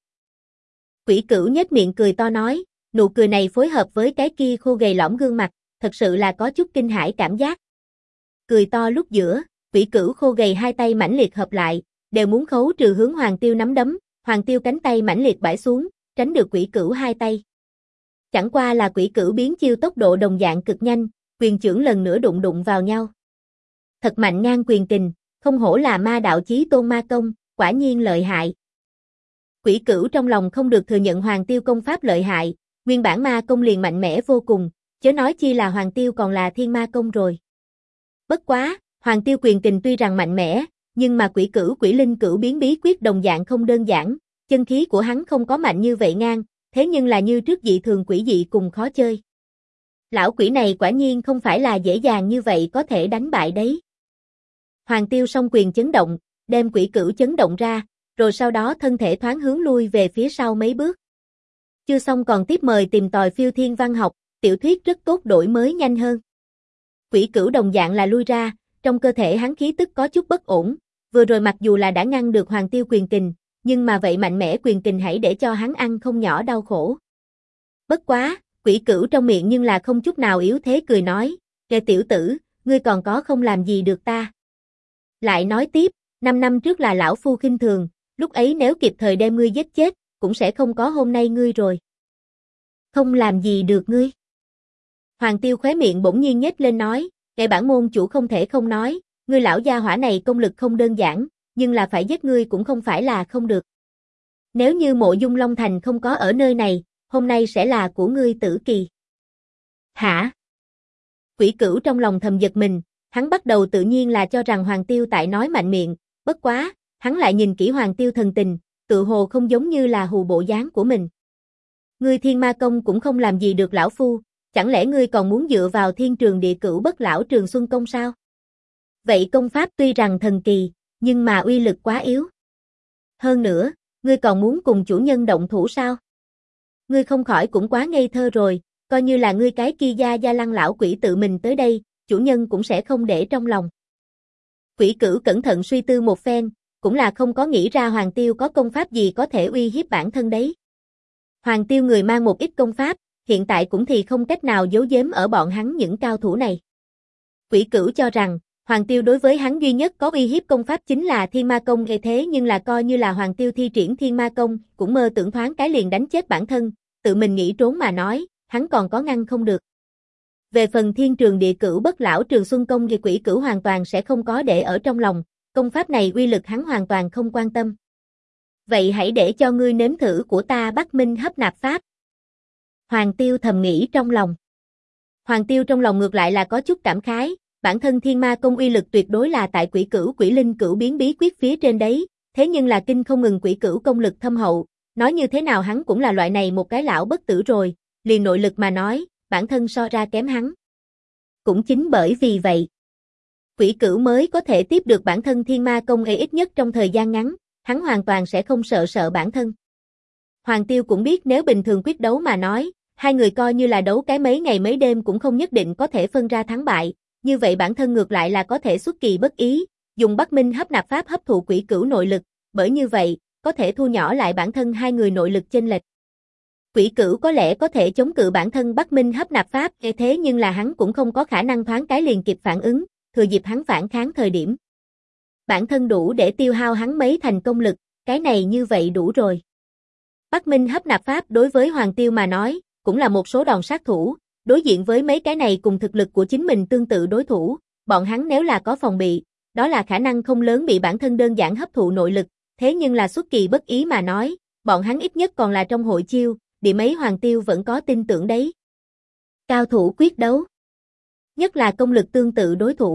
Quỷ cửu nhếch miệng cười to nói, nụ cười này phối hợp với cái kia khô gầy lõm gương mặt, thật sự là có chút kinh hãi cảm giác. Cười to lúc giữa, quỷ cửu khô gầy hai tay mãnh liệt hợp lại, đều muốn khấu trừ hướng Hoàng Tiêu nắm đấm, Hoàng Tiêu cánh tay mãnh liệt bãi xuống, tránh được quỷ cửu hai tay. Chẳng qua là quỷ cửu biến chiêu tốc độ đồng dạng cực nhanh, quyền chưởng lần nữa đụng vào nhau. Thật mạnh ngang quyền kình, không hổ là ma đạo chí tôn ma công, quả nhiên lợi hại. Quỷ cửu trong lòng không được thừa nhận Hoàng Tiêu công pháp lợi hại, nguyên bản ma công liền mạnh mẽ vô cùng, chớ nói chi là Hoàng Tiêu còn là thiên ma công rồi. Bất quá, Hoàng Tiêu quyền kình tuy rằng mạnh mẽ, nhưng mà quỷ cửu quỷ linh cửu biến bí quyết đồng dạng không đơn giản, chân khí của hắn không có mạnh như vậy ngang, thế nhưng là như trước dị thường quỷ dị cùng khó chơi. Lão quỷ này quả nhiên không phải là dễ dàng như vậy có thể đánh bại đấy. Hoàng Tiêu song quyền chấn động, đem quỷ cửu chấn động ra, rồi sau đó thân thể thoáng hướng lui về phía sau mấy bước. Chưa xong còn tiếp mời tìm tòi phiêu thiên văn học, tiểu thuyết rất tốt đổi mới nhanh hơn. Quỷ cửu đồng dạng là lui ra, trong cơ thể hắn khí tức có chút bất ổn, vừa rồi mặc dù là đã ngăn được Hoàng Tiêu quyền kình, nhưng mà vậy mạnh mẽ quyền kình hãy để cho hắn ăn không nhỏ đau khổ. Bất quá, quỷ cửu trong miệng nhưng là không chút nào yếu thế cười nói, kẻ tiểu tử, ngươi còn có không làm gì được ta. Lại nói tiếp, 5 năm trước là lão phu khinh thường, lúc ấy nếu kịp thời đem ngươi giết chết, cũng sẽ không có hôm nay ngươi rồi. Không làm gì được ngươi. Hoàng Tiêu khóe miệng bỗng nhiên nhếch lên nói, kẻ bản môn chủ không thể không nói, ngươi lão gia hỏa này công lực không đơn giản, nhưng là phải giết ngươi cũng không phải là không được. Nếu như Mộ Dung Long Thành không có ở nơi này, hôm nay sẽ là của ngươi tử kỳ. Hả? Quỷ cửu trong lòng thầm giật mình, hắn bắt đầu tự nhiên là cho rằng Hoàng Tiêu tại nói mạnh miệng, bất quá, hắn lại nhìn kỹ Hoàng Tiêu thần tình, tự hồ không giống như là hù bộ dáng của mình. Ngươi thiên ma công cũng không làm gì được lão phu, chẳng lẽ ngươi còn muốn dựa vào thiên trường địa cửu bất lão trường xuân công sao? Vậy công pháp tuy rằng thần kỳ, nhưng mà uy lực quá yếu. Hơn nữa, ngươi còn muốn cùng chủ nhân động thủ sao? Ngươi không khỏi cũng quá ngây thơ rồi, coi như là ngươi cái kia gia lăng lão quỷ tự mình tới đây, chủ nhân cũng sẽ không để trong lòng. Quỷ cửu cẩn thận suy tư một phen, cũng là không có nghĩ ra Hoàng Tiêu có công pháp gì có thể uy hiếp bản thân đấy. Hoàng Tiêu người mang một ít công pháp, hiện tại cũng thì không cách nào giấu giếm ở bọn hắn những cao thủ này. Quỷ cửu cho rằng, Hoàng Tiêu đối với hắn duy nhất có uy hiếp công pháp chính là thiên ma công thế nhưng là coi như là Hoàng Tiêu thi triển thiên ma công, cũng mơ tưởng thoáng cái liền đánh chết bản thân, tự mình nghĩ trốn mà nói, hắn còn có ngăn không được. Về phần thiên trường địa cửu bất lão trường xuân công thì quỷ cửu hoàn toàn sẽ không có để ở trong lòng, công pháp này uy lực hắn hoàn toàn không quan tâm. Vậy hãy để cho ngươi nếm thử của ta Bắc Minh hấp nạp pháp. Hoàng Tiêu thầm nghĩ trong lòng. Hoàng Tiêu trong lòng ngược lại là có chút cảm khái, bản thân thiên ma công uy lực tuyệt đối là tại quỷ cửu quỷ linh cửu biến bí quyết phía trên đấy, thế nhưng là kinh không ngừng quỷ cửu công lực thâm hậu, nói như thế nào hắn cũng là loại này một cái lão bất tử rồi, liền nội lực mà nói, bản thân so ra kém hắn. Cũng chính bởi vì vậy, quỷ cửu mới có thể tiếp được bản thân thiên ma công ít nhất trong thời gian ngắn, hắn hoàn toàn sẽ không sợ bản thân. Hoàng Tiêu cũng biết nếu bình thường quyết đấu mà nói, hai người coi như là đấu cái mấy ngày mấy đêm cũng không nhất định có thể phân ra thắng bại, như vậy bản thân ngược lại là có thể xuất kỳ bất ý, dùng Bắc Minh hấp nạp pháp hấp thụ quỷ cửu nội lực, bởi như vậy, có thể thu nhỏ lại bản thân hai người nội lực chênh lệch. Quỷ cửu có lẽ có thể chống cự bản thân Bắc Minh hấp nạp pháp, thế nhưng là hắn cũng không có khả năng thoáng cái liền kịp phản ứng, thừa dịp hắn phản kháng thời điểm. Bản thân đủ để tiêu hao hắn mấy thành công lực, cái này như vậy đủ rồi. Bắc Minh hấp nạp pháp đối với Hoàng Tiêu mà nói, cũng là một số đòn sát thủ, đối diện với mấy cái này cùng thực lực của chính mình tương tự đối thủ, bọn hắn nếu là có phòng bị, đó là khả năng không lớn bị bản thân đơn giản hấp thụ nội lực, thế nhưng là xuất kỳ bất ý mà nói, bọn hắn ít nhất còn là trong hội chiêu, điểm ấy Hoàng Tiêu vẫn có tin tưởng đấy. Cao thủ quyết đấu, nhất là công lực tương tự đối thủ,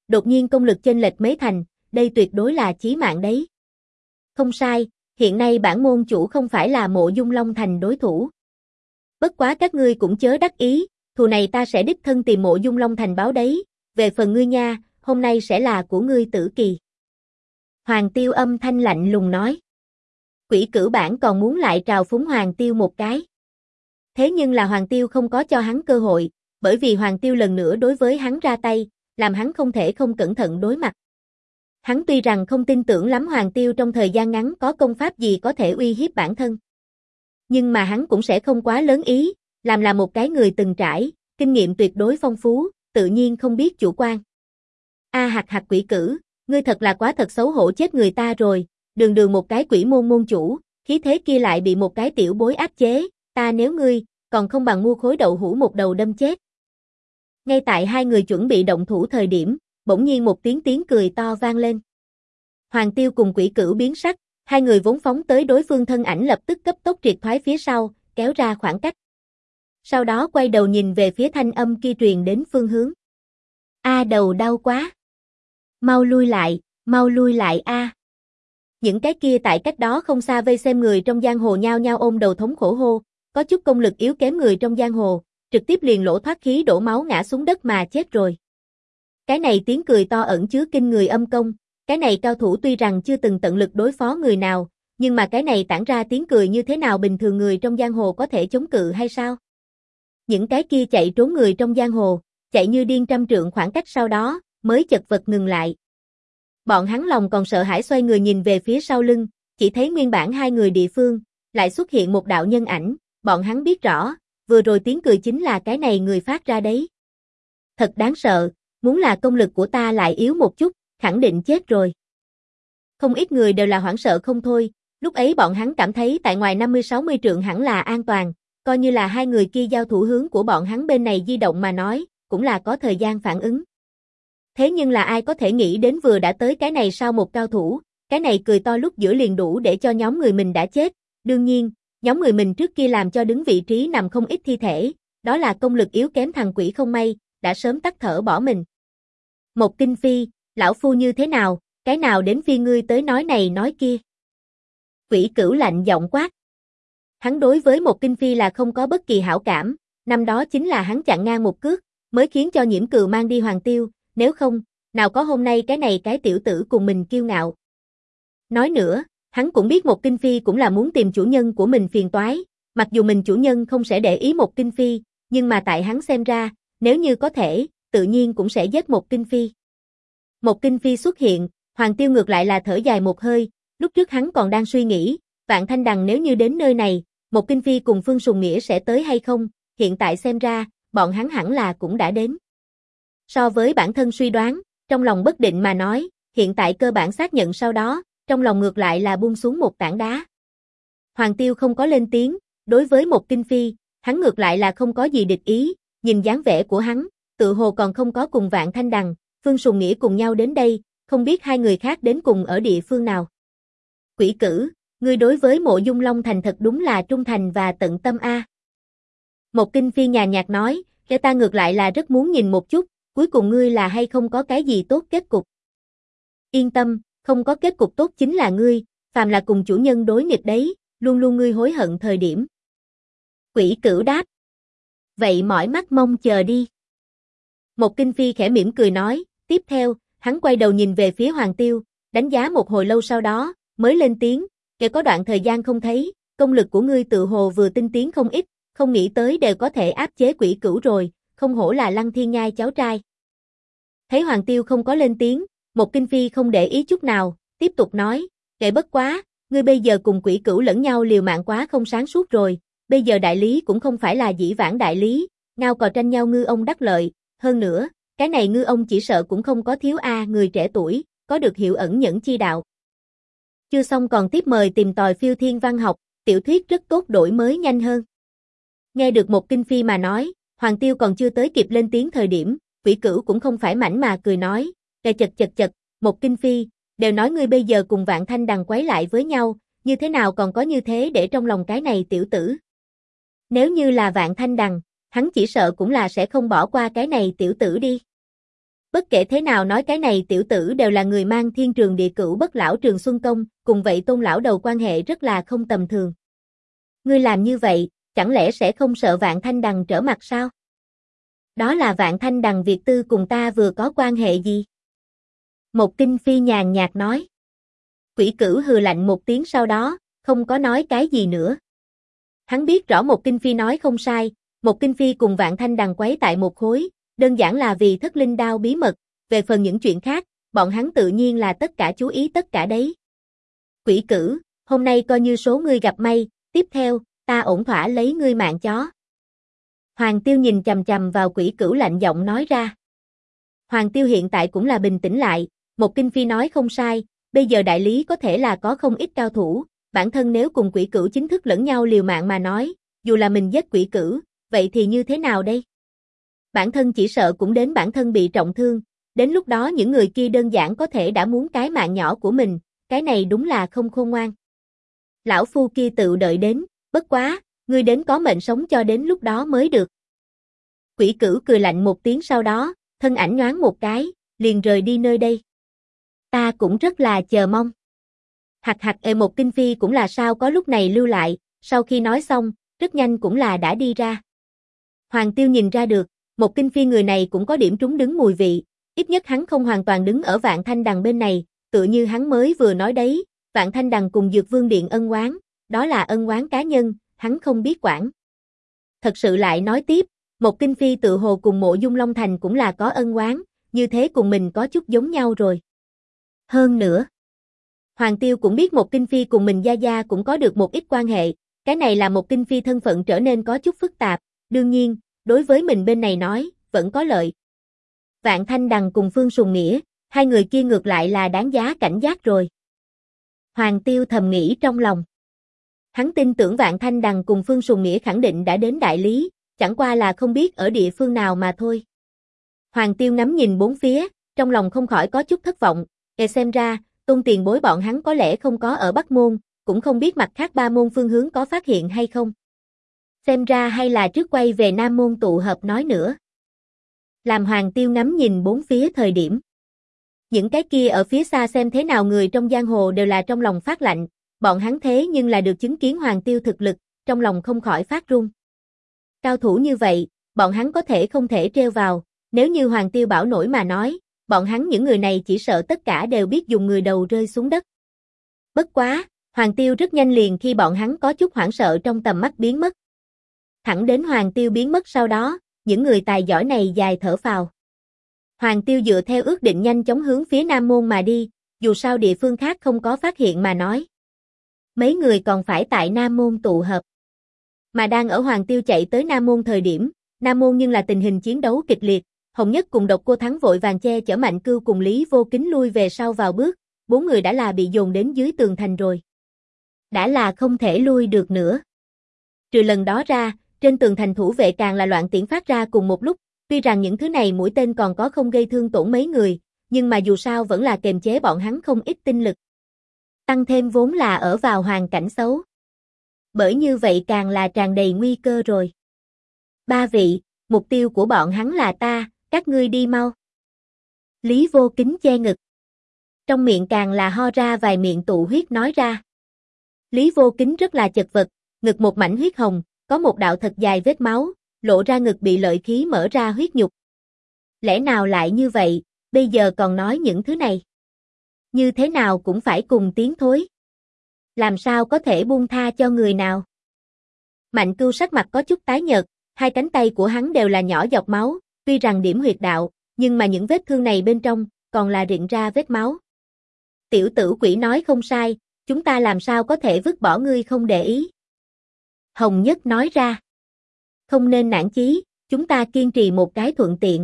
đột nhiên công lực chênh lệch mấy thành, đây tuyệt đối là chí mạng đấy. Không sai, hiện nay bản môn chủ không phải là Mộ Dung Long Thành đối thủ. Bất quá các ngươi cũng chớ đắc ý, thù này ta sẽ đích thân tìm Mộ Dung Long Thành báo đấy, về phần ngươi nha, hôm nay sẽ là của ngươi tử kỳ. Hoàng Tiêu âm thanh lạnh lùng nói. Quỷ Cửu bản còn muốn lại trào phúng Hoàng Tiêu một cái. Thế nhưng là Hoàng Tiêu không có cho hắn cơ hội, bởi vì Hoàng Tiêu lần nữa đối với hắn ra tay, làm hắn không thể không cẩn thận đối mặt. Hắn tuy rằng không tin tưởng lắm Hoàng Tiêu trong thời gian ngắn có công pháp gì có thể uy hiếp bản thân. Nhưng mà hắn cũng sẽ không quá lớn ý, làm là một cái người từng trải, kinh nghiệm tuyệt đối phong phú, tự nhiên không biết chủ quan. Hạt hạt Quỷ Cửu, ngươi thật là quá thật xấu hổ chết người ta rồi, đường đường một cái quỷ môn môn chủ, khí thế kia lại bị một cái tiểu bối áp chế, ta nếu ngươi, còn không bằng mua khối đậu hũ một đầu đâm chết. Ngay tại hai người chuẩn bị động thủ thời điểm, bỗng nhiên một tiếng cười to vang lên. Hoàng Tiêu cùng Quỷ Cửu biến sắc, hai người vốn phóng tới đối phương thân ảnh lập tức cấp tốc triệt thoái phía sau, kéo ra khoảng cách. Sau đó quay đầu nhìn về phía thanh âm kia truyền đến phương hướng. Đầu đau quá. Mau lui lại a. Những cái kia tại cách đó không xa vây xem người trong giang hồ nhao nhao ôm đầu thống khổ hô, có chút công lực yếu kém người trong giang hồ, trực tiếp liền lỗ thoát khí đổ máu ngã xuống đất mà chết rồi. Cái này tiếng cười to ẩn chứa kinh người âm công, cái này cao thủ tuy rằng chưa từng tận lực đối phó người nào, nhưng mà cái này tản ra tiếng cười như thế nào bình thường người trong giang hồ có thể chống cự hay sao? Những cái kia chạy trốn người trong giang hồ, chạy như điên trăm trượng khoảng cách sau đó, mới chật vật ngừng lại. Bọn hắn lòng còn sợ hãi xoay người nhìn về phía sau lưng, chỉ thấy nguyên bản hai người địa phương, lại xuất hiện một đạo nhân ảnh, bọn hắn biết rõ, vừa rồi tiếng cười chính là cái này người phát ra đấy. Thật đáng sợ, muốn là công lực của ta lại yếu một chút, khẳng định chết rồi. Không ít người đều là hoảng sợ không thôi, lúc ấy bọn hắn cảm thấy tại ngoài 50-60 trượng hẳn là an toàn, coi như là hai người kia giao thủ hướng của bọn hắn bên này di động mà nói, cũng là có thời gian phản ứng. Thế nhưng là ai có thể nghĩ đến vừa đã tới cái này sau một cao thủ, cái này cười to lúc giữa liền đủ để cho nhóm người mình đã chết, đương nhiên, nhóm người mình trước kia làm cho đứng vị trí nằm không ít thi thể, đó là công lực yếu kém thằng quỷ không may, đã sớm tắt thở bỏ mình. Một Kinh Phi, lão phu như thế nào, cái nào đến phi ngươi tới nói này nói kia. Quỷ Cửu lạnh giọng quát. Hắn đối với Một Kinh Phi là không có bất kỳ hảo cảm, năm đó chính là hắn chặn ngang một cước, mới khiến cho Nhiễm Cừu mang đi Hoàng Tiêu, nếu không, nào có hôm nay cái này cái tiểu tử cùng mình kiêu ngạo. Nói nữa, hắn cũng biết Một Kinh Phi cũng là muốn tìm chủ nhân của mình phiền toái, mặc dù mình chủ nhân không sẽ để ý Một Kinh Phi, nhưng mà tại hắn xem ra, nếu như có thể, tự nhiên cũng sẽ giết Một Kinh Phi. Một Kinh Phi xuất hiện, Hoàng Tiêu ngược lại là thở dài một hơi, lúc trước hắn còn đang suy nghĩ, Vạn Thanh Đằng nếu như đến nơi này, Một Kinh Phi cùng Phương Sùng Nghĩa sẽ tới hay không, hiện tại xem ra, bọn hắn hẳn là cũng đã đến. So với bản thân suy đoán, trong lòng bất định mà nói, hiện tại cơ bản xác nhận sau đó, trong lòng ngược lại là buông xuống một tảng đá. Hoàng Tiêu không có lên tiếng, đối với Một Kinh Phi, hắn ngược lại là không có gì địch ý, nhìn dáng vẻ của hắn, tự hồ còn không có cùng Vạn Thanh Đằng, Phương Sùng Nghĩa cùng nhau đến đây, không biết hai người khác đến cùng ở địa phương nào. Quỷ Cửu, ngươi đối với Mộ Dung Long Thành thật đúng là trung thành và tận tâm a. Một Kinh Phi nhàn nhạt nói, cho ta ngược lại là rất muốn nhìn một chút, cuối cùng ngươi là hay không có cái gì tốt kết cục. Yên tâm, không có kết cục tốt chính là ngươi, phàm là cùng chủ nhân đối nghịch đấy, luôn luôn ngươi hối hận thời điểm. Quỷ Cửu đáp. Vậy mỏi mắt mong chờ đi. Một Kinh Phi khẽ mỉm cười nói, tiếp theo, hắn quay đầu nhìn về phía Hoàng Tiêu, đánh giá một hồi lâu sau đó, mới lên tiếng, kể có đoạn thời gian không thấy, công lực của ngươi tự hồ vừa tinh tiến không ít, không nghĩ tới đều có thể áp chế Quỷ Cửu rồi, không hổ là Lăng Thiên Nhai cháu trai. Thấy Hoàng Tiêu không có lên tiếng, Một Kinh Phi không để ý chút nào, tiếp tục nói, kệ bất quá, ngươi bây giờ cùng Quỷ Cửu lẫn nhau liều mạng quá không sáng suốt rồi, bây giờ đại lý cũng không phải là dĩ vãng đại lý, ngao cò tranh nhau ngư ông đắc lợi, hơn nữa, cái này ngư ông chỉ sợ cũng không có thiếu người trẻ tuổi, có được hiệu ẩn nhẫn chi đạo. Chưa xong còn tiếp mời tìm tòi phiêu thiên văn học, tiểu thuyết rất tốt đổi mới nhanh hơn. Nghe được Một Kinh Phi mà nói, Hoàng Tiêu còn chưa tới kịp lên tiếng thời điểm, Quỷ Cửu cũng không phải mảnh mà cười nói, chật, Một Kinh Phi, đều nói ngươi bây giờ cùng Vạn Thanh Đằng quấy lại với nhau, như thế nào còn có như thế để trong lòng cái này tiểu tử. Nếu như là Vạn Thanh Đằng, hắn chỉ sợ cũng là sẽ không bỏ qua cái này tiểu tử đi. Bất kể thế nào nói cái này tiểu tử đều là người mang thiên trường địa cửu bất lão trường xuân công, cùng vậy Tôn lão đầu quan hệ rất là không tầm thường. Ngươi làm như vậy, chẳng lẽ sẽ không sợ Vạn Thanh Đằng trở mặt sao? Đó là Vạn Thanh Đằng Việt Tư cùng ta vừa có quan hệ gì? Một Kinh Phi nhàn nhạt nói. Quỷ Cửu hừ lạnh một tiếng sau đó, không có nói cái gì nữa. Hắn biết rõ Một Kinh Phi nói không sai, Một Kinh Phi cùng Vạn Thanh Đằng quấy tại một khối, đơn giản là vì Thất Linh Đao bí mật, về phần những chuyện khác, bọn hắn tự nhiên là tất cả chú ý tất cả đấy. Quỷ Cửu, hôm nay coi như số ngươi gặp may, tiếp theo, ta ổn thỏa lấy ngươi mạng chó. Hoàng Tiêu nhìn chằm chằm vào Quỷ Cửu lạnh giọng nói ra. Hoàng Tiêu hiện tại cũng là bình tĩnh lại, Một Kinh Phi nói không sai, bây giờ đại lý có thể là có không ít cao thủ, bản thân nếu cùng Quỷ Cửu chính thức lẫn nhau liều mạng mà nói, dù là mình giết Quỷ Cửu, vậy thì như thế nào đây? Bản thân chỉ sợ cũng đến bản thân bị trọng thương, đến lúc đó những người kia đơn giản có thể đã muốn cái mạng nhỏ của mình, cái này đúng là không khôn ngoan. Lão phu kia tự đợi đến, bất quá, ngươi đến có mệnh sống cho đến lúc đó mới được. Quỷ Cửu cười lạnh một tiếng sau đó, thân ảnh nhoáng một cái, liền rời đi nơi đây. Ta cũng rất là chờ mong. Một Kinh Phi cũng là sao có lúc này lưu lại, sau khi nói xong, rất nhanh cũng là đã đi ra. Hoàng Tiêu nhìn ra được, Một Kinh Phi người này cũng có điểm trúng đứng mùi vị, ít nhất hắn không hoàn toàn đứng ở Vạn Thanh Đằng bên này, tựa như hắn mới vừa nói đấy, Vạn Thanh Đằng cùng Dược Vương Điện ân oán, đó là ân oán cá nhân, hắn không biết quản. Thật sự lại nói tiếp, Một Kinh Phi tự hồ cùng Mộ Dung Long Thành cũng là có ân oán, như thế cùng mình có chút giống nhau rồi. Hơn nữa, Hoàng Tiêu cũng biết Một Kinh Phi cùng mình gia gia cũng có được một ít quan hệ, cái này là Một Kinh Phi thân phận trở nên có chút phức tạp, đương nhiên, đối với mình bên này nói, vẫn có lợi. Vạn Thanh Đằng cùng Phương Sùng Nghĩa, hai người kia ngược lại là đáng giá cảnh giác rồi. Hoàng Tiêu thầm nghĩ trong lòng. Hắn tin tưởng Vạn Thanh Đằng cùng Phương Sùng Nghĩa khẳng định đã đến đại lý, chẳng qua là không biết ở địa phương nào mà thôi. Hoàng Tiêu ngắm nhìn bốn phía, trong lòng không khỏi có chút thất vọng, xem ra, Tôn tiền bối bọn hắn có lẽ không có ở Bắc Môn, cũng không biết mặt khác ba môn phương hướng có phát hiện hay không. Xem ra hay là trước quay về Nam Môn tụ hợp nói nữa. Làm Hoàng Tiêu ngắm nhìn bốn phía thời điểm. Những cái kia ở phía xa xem thế nào người trong giang hồ đều là trong lòng phát lạnh, bọn hắn thế nhưng là được chứng kiến Hoàng Tiêu thực lực, trong lòng không khỏi phát run. Cao thủ như vậy, bọn hắn có thể không thể treo vào, nếu như Hoàng Tiêu bảo nổi mà nói, bọn hắn những người này chỉ sợ tất cả đều biết dùng người đầu rơi xuống đất. Bất quá, Hoàng Tiêu rất nhanh liền khi bọn hắn có chút hoảng sợ trong tầm mắt biến mất. Thẳng đến Hoàng Tiêu biến mất sau đó, những người tài giỏi này dài thở phào. Hoàng Tiêu dựa theo ước định nhanh chóng hướng phía Nam Môn mà đi, dù sao địa phương khác không có phát hiện mà nói. Mấy người còn phải tại Nam Môn tụ hợp. Mà đang ở Hoàng Tiêu chạy tới Nam Môn thời điểm, Nam Môn nhưng là tình hình chiến đấu kịch liệt, Hồng Nhất cùng Độc Cô Thắng vội vàng che chở Mạnh Cưu cùng Lý Vô Kính lui về sau vào bước, bốn người đã là bị dồn đến dưới tường thành rồi. Đã là không thể lui được nữa. Trừ lần đó ra, trên tường thành thủ vệ càng là loạn tiễn phát ra cùng một lúc, tuy rằng những thứ này mũi tên còn có không gây thương tổn mấy người, nhưng mà dù sao vẫn là kềm chế bọn hắn không ít tinh lực. Tăng thêm vốn là ở vào hoàn cảnh xấu. Bởi như vậy càng là tràn đầy nguy cơ rồi. Ba vị, mục tiêu của bọn hắn là ta, các ngươi đi mau. Lý Vô Kính che ngực. Trong miệng càng là ho ra vài miệng tụ huyết nói ra. Lý Vô Kính rất là chật vật, ngực một mảnh huyết hồng, có một đạo thật dài vết máu, lộ ra ngực bị lợi khí mở ra huyết nhục. Lẽ nào lại như vậy, bây giờ còn nói những thứ này? Như thế nào cũng phải cùng tiếng thối. Làm sao có thể buông tha cho người nào? Mạnh Cưu sắc mặt có chút tái nhợt, hai cánh tay của hắn đều là nhỏ giọt máu, tuy rằng điểm huyệt đạo, nhưng mà những vết thương này bên trong, còn là rịn ra vết máu. Tiểu tử quỷ nói không sai, chúng ta làm sao có thể vứt bỏ ngươi không để ý. Hồng Nhất nói ra. Không nên nản chí, chúng ta kiên trì một cái thuận tiện.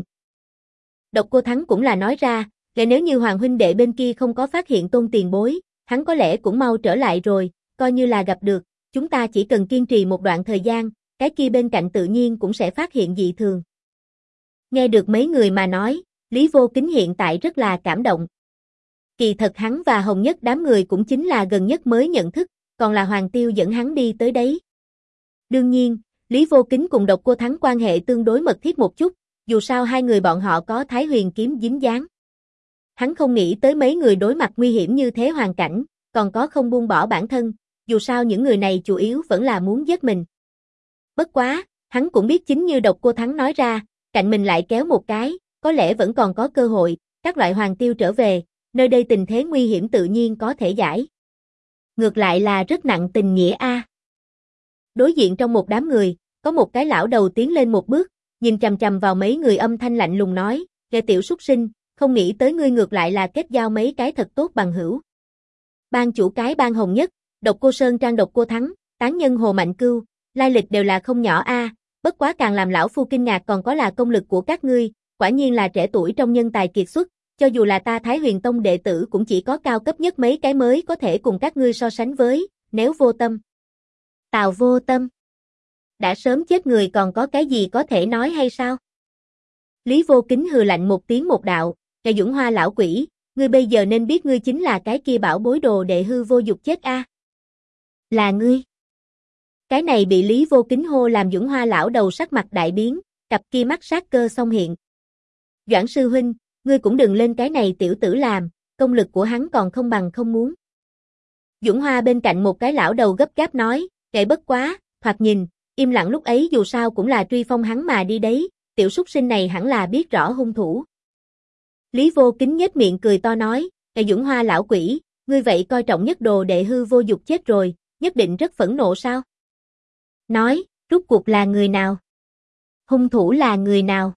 Độc Cô Thắng cũng là nói ra, nếu như Hoàng huynh đệ bên kia không có phát hiện Tôn tiền bối, hắn có lẽ cũng mau trở lại rồi, coi như là gặp được, chúng ta chỉ cần kiên trì một đoạn thời gian, cái kia bên cạnh tự nhiên cũng sẽ phát hiện dị thường. Nghe được mấy người mà nói, Lý Vô Kính hiện tại rất là cảm động. Kỳ thật hắn và Hồng Nhất đám người cũng chính là gần nhất mới nhận thức, còn là Hoàng Tiêu dẫn hắn đi tới đấy. Đương nhiên, Lý Vô Kính cùng Độc Cô Thắng quan hệ tương đối mật thiết một chút, dù sao hai người bọn họ có Thái Huyền kiếm dính dáng. Hắn không nghĩ tới mấy người đối mặt nguy hiểm như thế hoàn cảnh, còn có không buông bỏ bản thân, dù sao những người này chủ yếu vẫn là muốn giết mình. Bất quá, hắn cũng biết chính như Độc Cô Thắng nói ra, cạnh mình lại kéo một cái, có lẽ vẫn còn có cơ hội, các loại hoàng tiêu trở về, nơi đây tình thế nguy hiểm tự nhiên có thể giải. Ngược lại là rất nặng tình nghĩa a. Đối diện trong một đám người, có một cái lão đầu tiến lên một bước, nhìn chằm chằm vào mấy người âm thanh lạnh lùng nói, "Kẻ tiểu súc sinh, không nghĩ tới ngươi ngược lại là kết giao mấy cái thật tốt bằng hữu." Ban chủ cái Ban Hồng Nhất, Độc Cô Sơn Trang Độc Cô Thắng, tán nhân Hồ Mạnh Cưu, lai lịch đều là không nhỏ a, bất quá càng làm lão phu kinh ngạc còn có là công lực của các ngươi, quả nhiên là trẻ tuổi trong nhân tài kiệt xuất, cho dù là ta Thái Huyền Tông đệ tử cũng chỉ có cao cấp nhất mấy cái mới có thể cùng các ngươi so sánh với, nếu Vô Tâm. Tào Vô Tâm. Đã sớm chết người còn có cái gì có thể nói hay sao? Lý Vô Kính hừ lạnh một tiếng một đạo, "Kẻ Dũng Hoa lão quỷ, ngươi bây giờ nên biết ngươi chính là cái kia bảo bối đồ đệ hư vô dục chết a." "Là ngươi?" Cái này bị Lý Vô Kính hô làm Dũng Hoa lão đầu sắc mặt đại biến, cặp kia mắt sát cơ xông hiện. "Doãn sư huynh, ngươi cũng đừng lên cái này tiểu tử làm, công lực của hắn còn không bằng không muốn." Dũng Hoa bên cạnh một cái lão đầu gấp gáp nói, "Kệ bất quá, thoạt nhìn, im lặng lúc ấy dù sao cũng là truy phong hắn mà đi đấy, tiểu súc sinh này hẳn là biết rõ hung thủ." Lý Vô Kính nhếch miệng cười to nói, "Kệ Dũng Hoa lão quỷ, ngươi vậy coi trọng nhất đồ đệ hư vô dục chết rồi, nhất định rất phẫn nộ sao?" Nói, rốt cuộc là người nào? Hung thủ là người nào?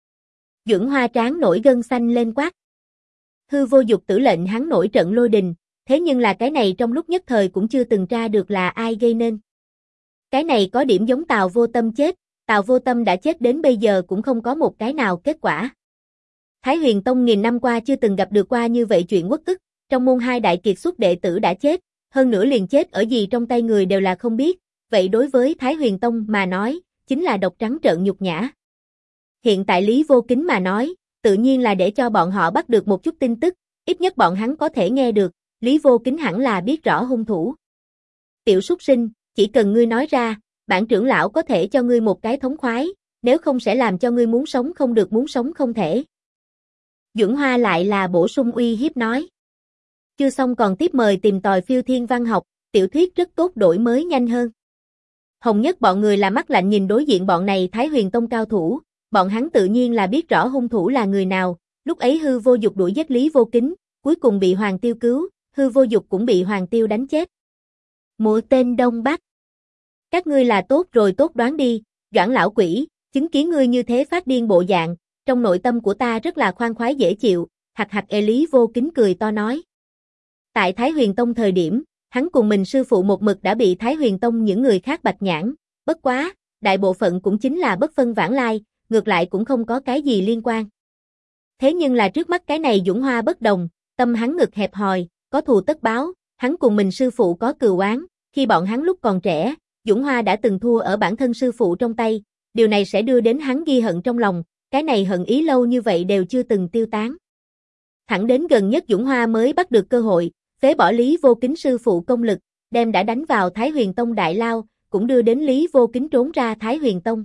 Dũng Hoa trán nổi gân xanh lên quát. Hư vô dục tử lệnh hắn nổi trận lôi đình, thế nhưng là cái này trong lúc nhất thời cũng chưa từng tra được là ai gây nên. Cái này có điểm giống Tào Vô Tâm chết, Tào Vô Tâm đã chết đến bây giờ cũng không có một cái nào kết quả. Thái Huyền Tông nghìn năm qua chưa từng gặp được qua như vậy chuyện uất ức, trong môn hai đại kiệt xuất đệ tử đã chết, hơn nữa liền chết ở gì trong tay người đều là không biết, vậy đối với Thái Huyền Tông mà nói, chính là độc trắng trợn nhục nhã. Hiện tại Lý Vô Kính mà nói, tự nhiên là để cho bọn họ bắt được một chút tin tức, ít nhất bọn hắn có thể nghe được, Lý Vô Kính hẳn là biết rõ hung thủ. "Tiểu súc sinh, chỉ cần ngươi nói ra, bản trưởng lão có thể cho ngươi một cái thống khoái, nếu không sẽ làm cho ngươi muốn sống không được muốn sống không thể." Dũng Hoa lại là bổ sung uy hiếp nói. Chưa xong còn tiếp mời tìm tòi phiêu thiên văn học, tiểu thuyết rất tốt đổi mới nhanh hơn. Hồng Nhất bọn người là mắt lạnh nhìn đối diện bọn này Thái Huyền Tông cao thủ, bọn hắn tự nhiên là biết rõ hung thủ là người nào, lúc ấy hư vô dục đuổi giết Lý Vô Kính, cuối cùng bị Hoàng Tiêu cứu, hư vô dục cũng bị Hoàng Tiêu đánh chết. Mũi tên Đông Bắc. Các ngươi là tốt rồi tốt đoán đi, Doãn lão quỷ, chứng kiến ngươi như thế phát điên bộ dạng, trong nội tâm của ta rất là khoan khoái dễ chịu, hạc hạc Lý Vô Kính cười to nói. Tại Thái Huyền Tông thời điểm, hắn cùng mình sư phụ một mực đã bị Thái Huyền Tông những người khác bạch nhãn, bất quá, đại bộ phận cũng chính là bất phân vãng lai, ngược lại cũng không có cái gì liên quan. Thế nhưng là trước mắt cái này Dũng Hoa bất đồng, tâm hắn ngực hẹp hòi, có thù tất báo, hắn cùng mình sư phụ có cừu oán, khi bọn hắn lúc còn trẻ, Dũng Hoa đã từng thua ở bản thân sư phụ trong tay, điều này sẽ đưa đến hắn ghi hận trong lòng, cái này hận ý lâu như vậy đều chưa từng tiêu tán. Thẳng đến gần nhất Dũng Hoa mới bắt được cơ hội, phế bỏ Lý Vô Kính sư phụ công lực, đem đã đánh vào Thái Huyền Tông đại lao, cũng đưa đến Lý Vô Kính trốn ra Thái Huyền Tông.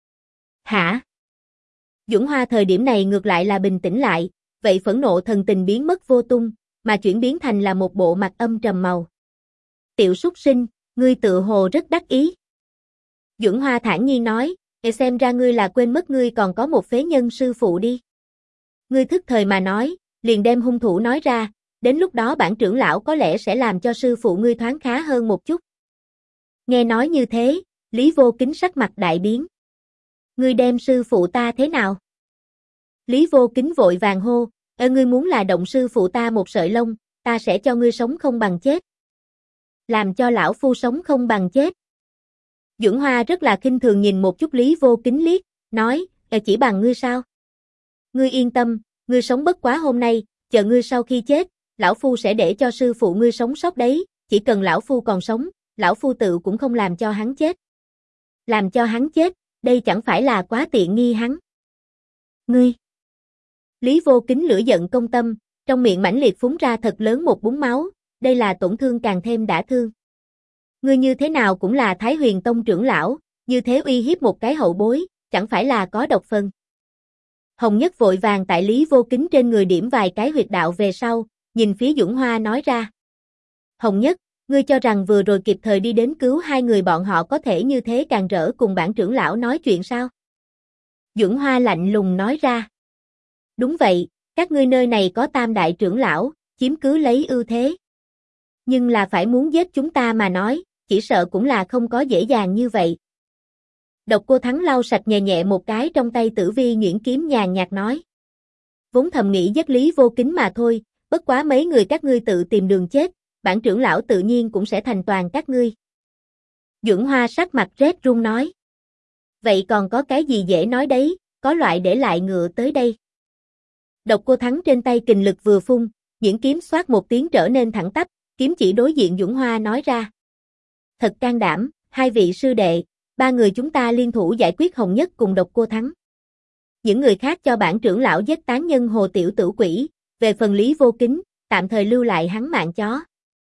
Hả? Dũng Hoa thời điểm này ngược lại là bình tĩnh lại, vậy phẫn nộ thần tình biến mất vô tung, mà chuyển biến thành là một bộ mặt âm trầm màu. Tiểu súc sinh, ngươi tự hồ rất đắc ý. Dũng Hoa thản nhiên nói, xem ra ngươi là quên mất ngươi còn có một phế nhân sư phụ đi. Ngươi thức thời mà nói, liền đem hung thủ nói ra, đến lúc đó bản trưởng lão có lẽ sẽ làm cho sư phụ ngươi thoáng khá hơn một chút. Nghe nói như thế, Lý Vô Kính sắc mặt đại biến. Ngươi đem sư phụ ta thế nào? Lý Vô Kính vội vàng hô, ngươi muốn là động sư phụ ta một sợi lông, ta sẽ cho ngươi sống không bằng chết. Làm cho lão phu sống không bằng chết. Dũng Hoa rất là khinh thường nhìn một chút Lý Vô Kính liếc, nói, chỉ bằng ngươi sao? Ngươi yên tâm, ngươi sống bất quá hôm nay, chờ ngươi sau khi chết, lão phu sẽ để cho sư phụ ngươi sống sót đấy, chỉ cần lão phu còn sống, lão phu tự cũng không làm cho hắn chết. Làm cho hắn chết, đây chẳng phải là quá tiện nghi hắn. Ngươi! Lý Vô Kính lửa giận công tâm, trong miệng mãnh liệt phúng ra thật lớn một búng máu, đây là tổn thương càng thêm đã thương. Ngươi như thế nào cũng là Thái Huyền Tông trưởng lão, như thế uy hiếp một cái hậu bối, chẳng phải là có độc phân. Hồng Nhất vội vàng tại Lý Vô Kính trên người điểm vài cái huyệt đạo về sau, nhìn phía Dũng Hoa nói ra. Hồng Nhất, ngươi cho rằng vừa rồi kịp thời đi đến cứu hai người bọn họ có thể như thế càng rỡ cùng bản trưởng lão nói chuyện sao? Dũng Hoa lạnh lùng nói ra. Đúng vậy, các ngươi nơi này có tam đại trưởng lão, chiếm cứ lấy ưu thế. Nhưng là phải muốn giết chúng ta mà nói, chỉ sợ cũng là không có dễ dàng như vậy. Độc Cô Thắng lau sạch nhẹ nhẹ một cái trong tay Tử Vi nhuyễn kiếm nhàn nhạt nói. Vốn thầm nghĩ giết Lý Vô Kính mà thôi, bất quá mấy người các ngươi tự tìm đường chết, bản trưởng lão tự nhiên cũng sẽ thành toàn các ngươi. Dũng Hoa sắc mặt rét run nói. Vậy còn có cái gì dễ nói đấy, có loại để lại ngựa tới đây. Độc Cô Thắng trên tay kình lực vừa phun, nhuyễn kiếm xoát một tiếng trở nên thẳng tắp, kiếm chỉ đối diện Dũng Hoa nói ra. Thật can đảm, hai vị sư đệ, ba người chúng ta liên thủ giải quyết Hồng Nhất cùng Độc Cô Thắng. Những người khác cho bản trưởng lão giết tán nhân Hồ Tiểu Tử Quỷ, về phần Lý Vô Kính, tạm thời lưu lại hắn mạng chó.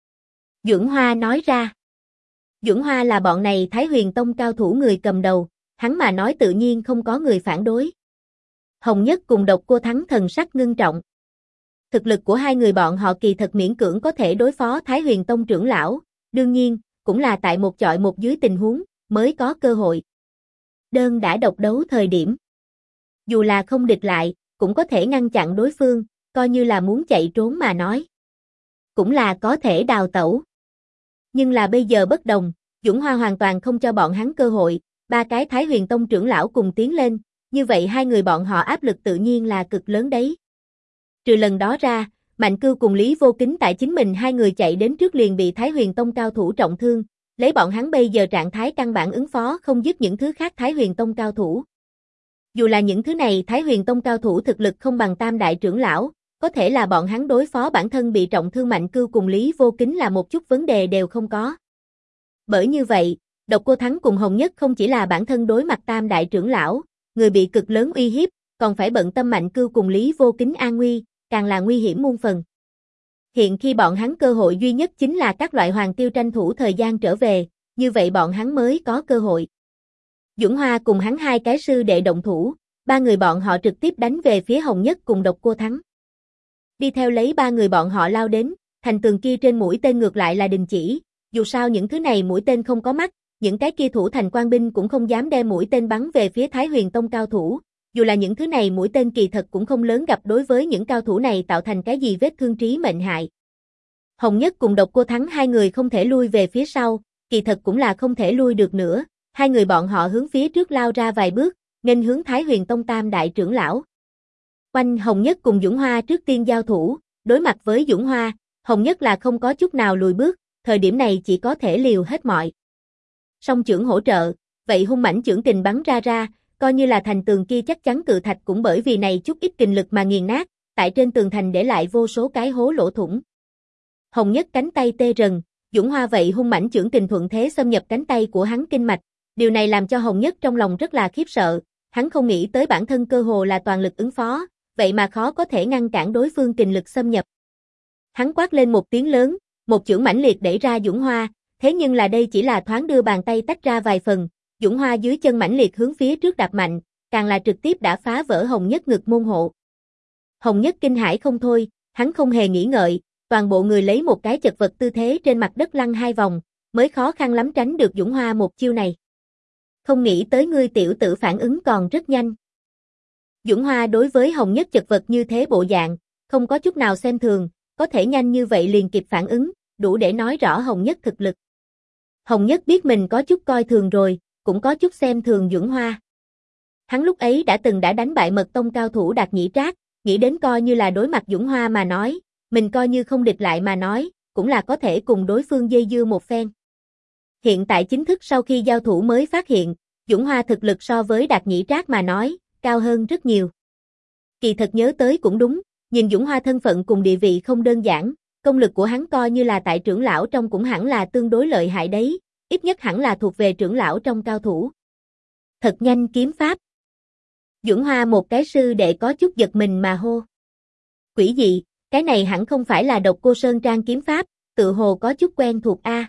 Dũng Hoa nói ra. Dũng Hoa là bọn này Thái Huyền Tông cao thủ người cầm đầu, hắn mà nói tự nhiên không có người phản đối. Hồng Nhất cùng Độc Cô Thắng thần sắc ngưng trọng. Thực lực của hai người bọn họ kỳ thật miễn cưỡng có thể đối phó Thái Huyền Tông trưởng lão, đương nhiên, cũng là tại một chọi một dưới tình huống, mới có cơ hội. Đơn đã độc đấu thời điểm. Dù là không địch lại, cũng có thể ngăn chặn đối phương, coi như là muốn chạy trốn mà nói. Cũng là có thể đào tẩu. Nhưng là bây giờ bất đồng, Dũng Hoa hoàn toàn không cho bọn hắn cơ hội, ba cái Thái Huyền Tông trưởng lão cùng tiến lên, như vậy hai người bọn họ áp lực tự nhiên là cực lớn đấy. Trừ lần đó ra, Mạnh Cưu cùng Lý Vô Kính tại chính mình hai người chạy đến trước liền bị Thái Huyền Tông cao thủ trọng thương, lấy bọn hắn bây giờ trạng thái căn bản ứng phó không dứt những thứ khác Thái Huyền Tông cao thủ. Dù là những thứ này Thái Huyền Tông cao thủ thực lực không bằng tam đại trưởng lão, có thể là bọn hắn đối phó bản thân bị trọng thương Mạnh Cưu cùng Lý Vô Kính là một chút vấn đề đều không có. Bởi như vậy, Độc Cô Thắng cùng Hồng Nhất không chỉ là bản thân đối mặt tam đại trưởng lão, người bị cực lớn uy hiếp, còn phải bận tâm Mạnh Cưu cùng Lý Vô Kính an nguy, càng là nguy hiểm muôn phần. Hiện khi bọn hắn cơ hội duy nhất chính là các loại hoàng tiêu tranh thủ thời gian trở về, như vậy bọn hắn mới có cơ hội. Dũng Hoa cùng hắn hai cái sư đệ động thủ, ba người bọn họ trực tiếp đánh về phía Hồng Nhất cùng Độc Cô Thắng. Đi theo lấy ba người bọn họ lao đến, thành tường kia trên mũi tên ngược lại là đình chỉ, dù sao những thứ này mũi tên không có mắt, những cái kia thủ thành quan binh cũng không dám đem mũi tên bắn về phía Thái Huyền Tông cao thủ, dù là những thứ này mũi tên kỳ thật cũng không lớn gặp đối với những cao thủ này tạo thành cái gì vết thương trí mệnh hại. Hồng Nhất cùng Độc Cô Thắng hai người không thể lui về phía sau, kỳ thật cũng là không thể lui được nữa, hai người bọn họ hướng phía trước lao ra vài bước, nghênh hướng Thái Huyền Tông tam đại trưởng lão. Oanh Hồng Nhất cùng Dũng Hoa trước tiên giao thủ, đối mặt với Dũng Hoa, Hồng Nhất là không có chút nào lùi bước, thời điểm này chỉ có thể liều hết mọi. Song trưởng hỗ trợ, vậy hung mãnh trưởng kình bắn ra, coi như là thành tường kia chắc chắn cự thạch cũng bởi vì này chút ít kình lực mà nghiền nát, tại trên tường thành để lại vô số cái hố lỗ thủng. Hồng Nhất cánh tay tê rần, Dũng Hoa vậy hung mãnh trưởng kình thuận thế xâm nhập cánh tay của hắn kinh mạch, điều này làm cho Hồng Nhất trong lòng rất là khiếp sợ, hắn không nghĩ tới bản thân cơ hồ là toàn lực ứng phó, vậy mà khó có thể ngăn cản đối phương kình lực xâm nhập. Hắn quát lên một tiếng lớn, một chưởng mãnh liệt đẩy ra Dũng Hoa, thế nhưng là đây chỉ là thoáng đưa bàn tay tách ra vài phần, Dũng Hoa dưới chân mãnh liệt hướng phía trước đạp mạnh, càng là trực tiếp đã phá vỡ Hồng Nhất ngực môn hộ. Hồng Nhất kinh hãi không thôi, hắn không hề nghĩ ngợi, toàn bộ người lấy một cái chật vật tư thế trên mặt đất lăn hai vòng, mới khó khăn lắm tránh được Dũng Hoa một chiêu này. Không nghĩ tới ngươi tiểu tử phản ứng còn rất nhanh. Dũng Hoa đối với Hồng Nhất chật vật như thế bộ dạng, không có chút nào xem thường, có thể nhanh như vậy liền kịp phản ứng, đủ để nói rõ Hồng Nhất thực lực. Hồng Nhất biết mình có chút coi thường rồi, cũng có chút xem thường Dũng Hoa. Hắn lúc ấy đã đánh bại Mật Tông cao thủ Đạt Nhĩ Trác, nghĩ đến coi như là đối mặt Dũng Hoa mà nói, mình coi như không địch lại mà nói, cũng là có thể cùng đối phương dây dưa một phen. Hiện tại chính thức sau khi giao thủ mới phát hiện, Dũng Hoa thực lực so với Đạt Nhĩ Trác mà nói, cao hơn rất nhiều. Kỳ thật nhớ tới cũng đúng, nhìn Dũng Hoa thân phận cùng địa vị không đơn giản, công lực của hắn coi như là tại trưởng lão trong cũng hẳn là tương đối lợi hại đấy, ít nhất hẳn là thuộc về trưởng lão trong cao thủ. Thật nhanh kiếm pháp. Dũng Hoa một cái sư đệ có chút giật mình mà hô. Quỷ dị, cái này hẳn không phải là Độc Cô Sơn Trang kiếm pháp, tự hồ có chút quen thuộc a.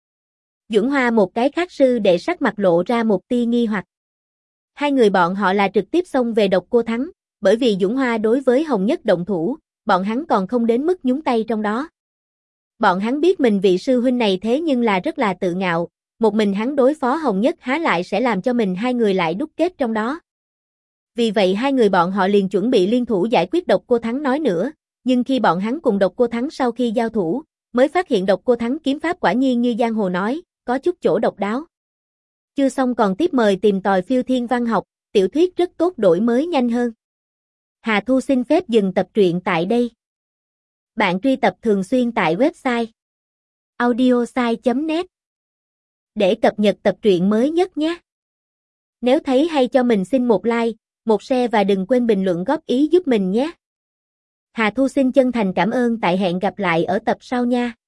Dũng Hoa một cái khác sư đệ sắc mặt lộ ra một tia nghi hoặc. Hai người bọn họ là trực tiếp xông về Độc Cô Thắng, bởi vì Dũng Hoa đối với Hồng Nhất động thủ, bọn hắn còn không đến mức nhúng tay trong đó. Bọn hắn biết mình vị sư huynh này thế nhưng là rất là tự ngạo, một mình hắn đối phó Hồng Nhất há lại sẽ làm cho mình hai người lại đúc kết trong đó. Vì vậy hai người bọn họ liền chuẩn bị liên thủ giải quyết Độc Cô Thắng nói nữa, nhưng khi bọn hắn cùng Độc Cô Thắng sau khi giao thủ, mới phát hiện Độc Cô Thắng kiếm pháp quả nhiên như giang hồ nói, có chút chỗ độc đáo. Chưa xong còn tiếp mời tìm tòi phiêu thiên văn học, tiểu thuyết rất tốt đổi mới nhanh hơn. Hà Thu xin phép dừng tập truyện tại đây. Bạn truy tập thường xuyên tại website audiosai.net để cập nhật tập truyện mới nhất nhé. Nếu thấy hay cho mình xin một like, một share và đừng quên bình luận góp ý giúp mình nhé. Hà Thu xin chân thành cảm ơn, tại hẹn gặp lại ở tập sau nha.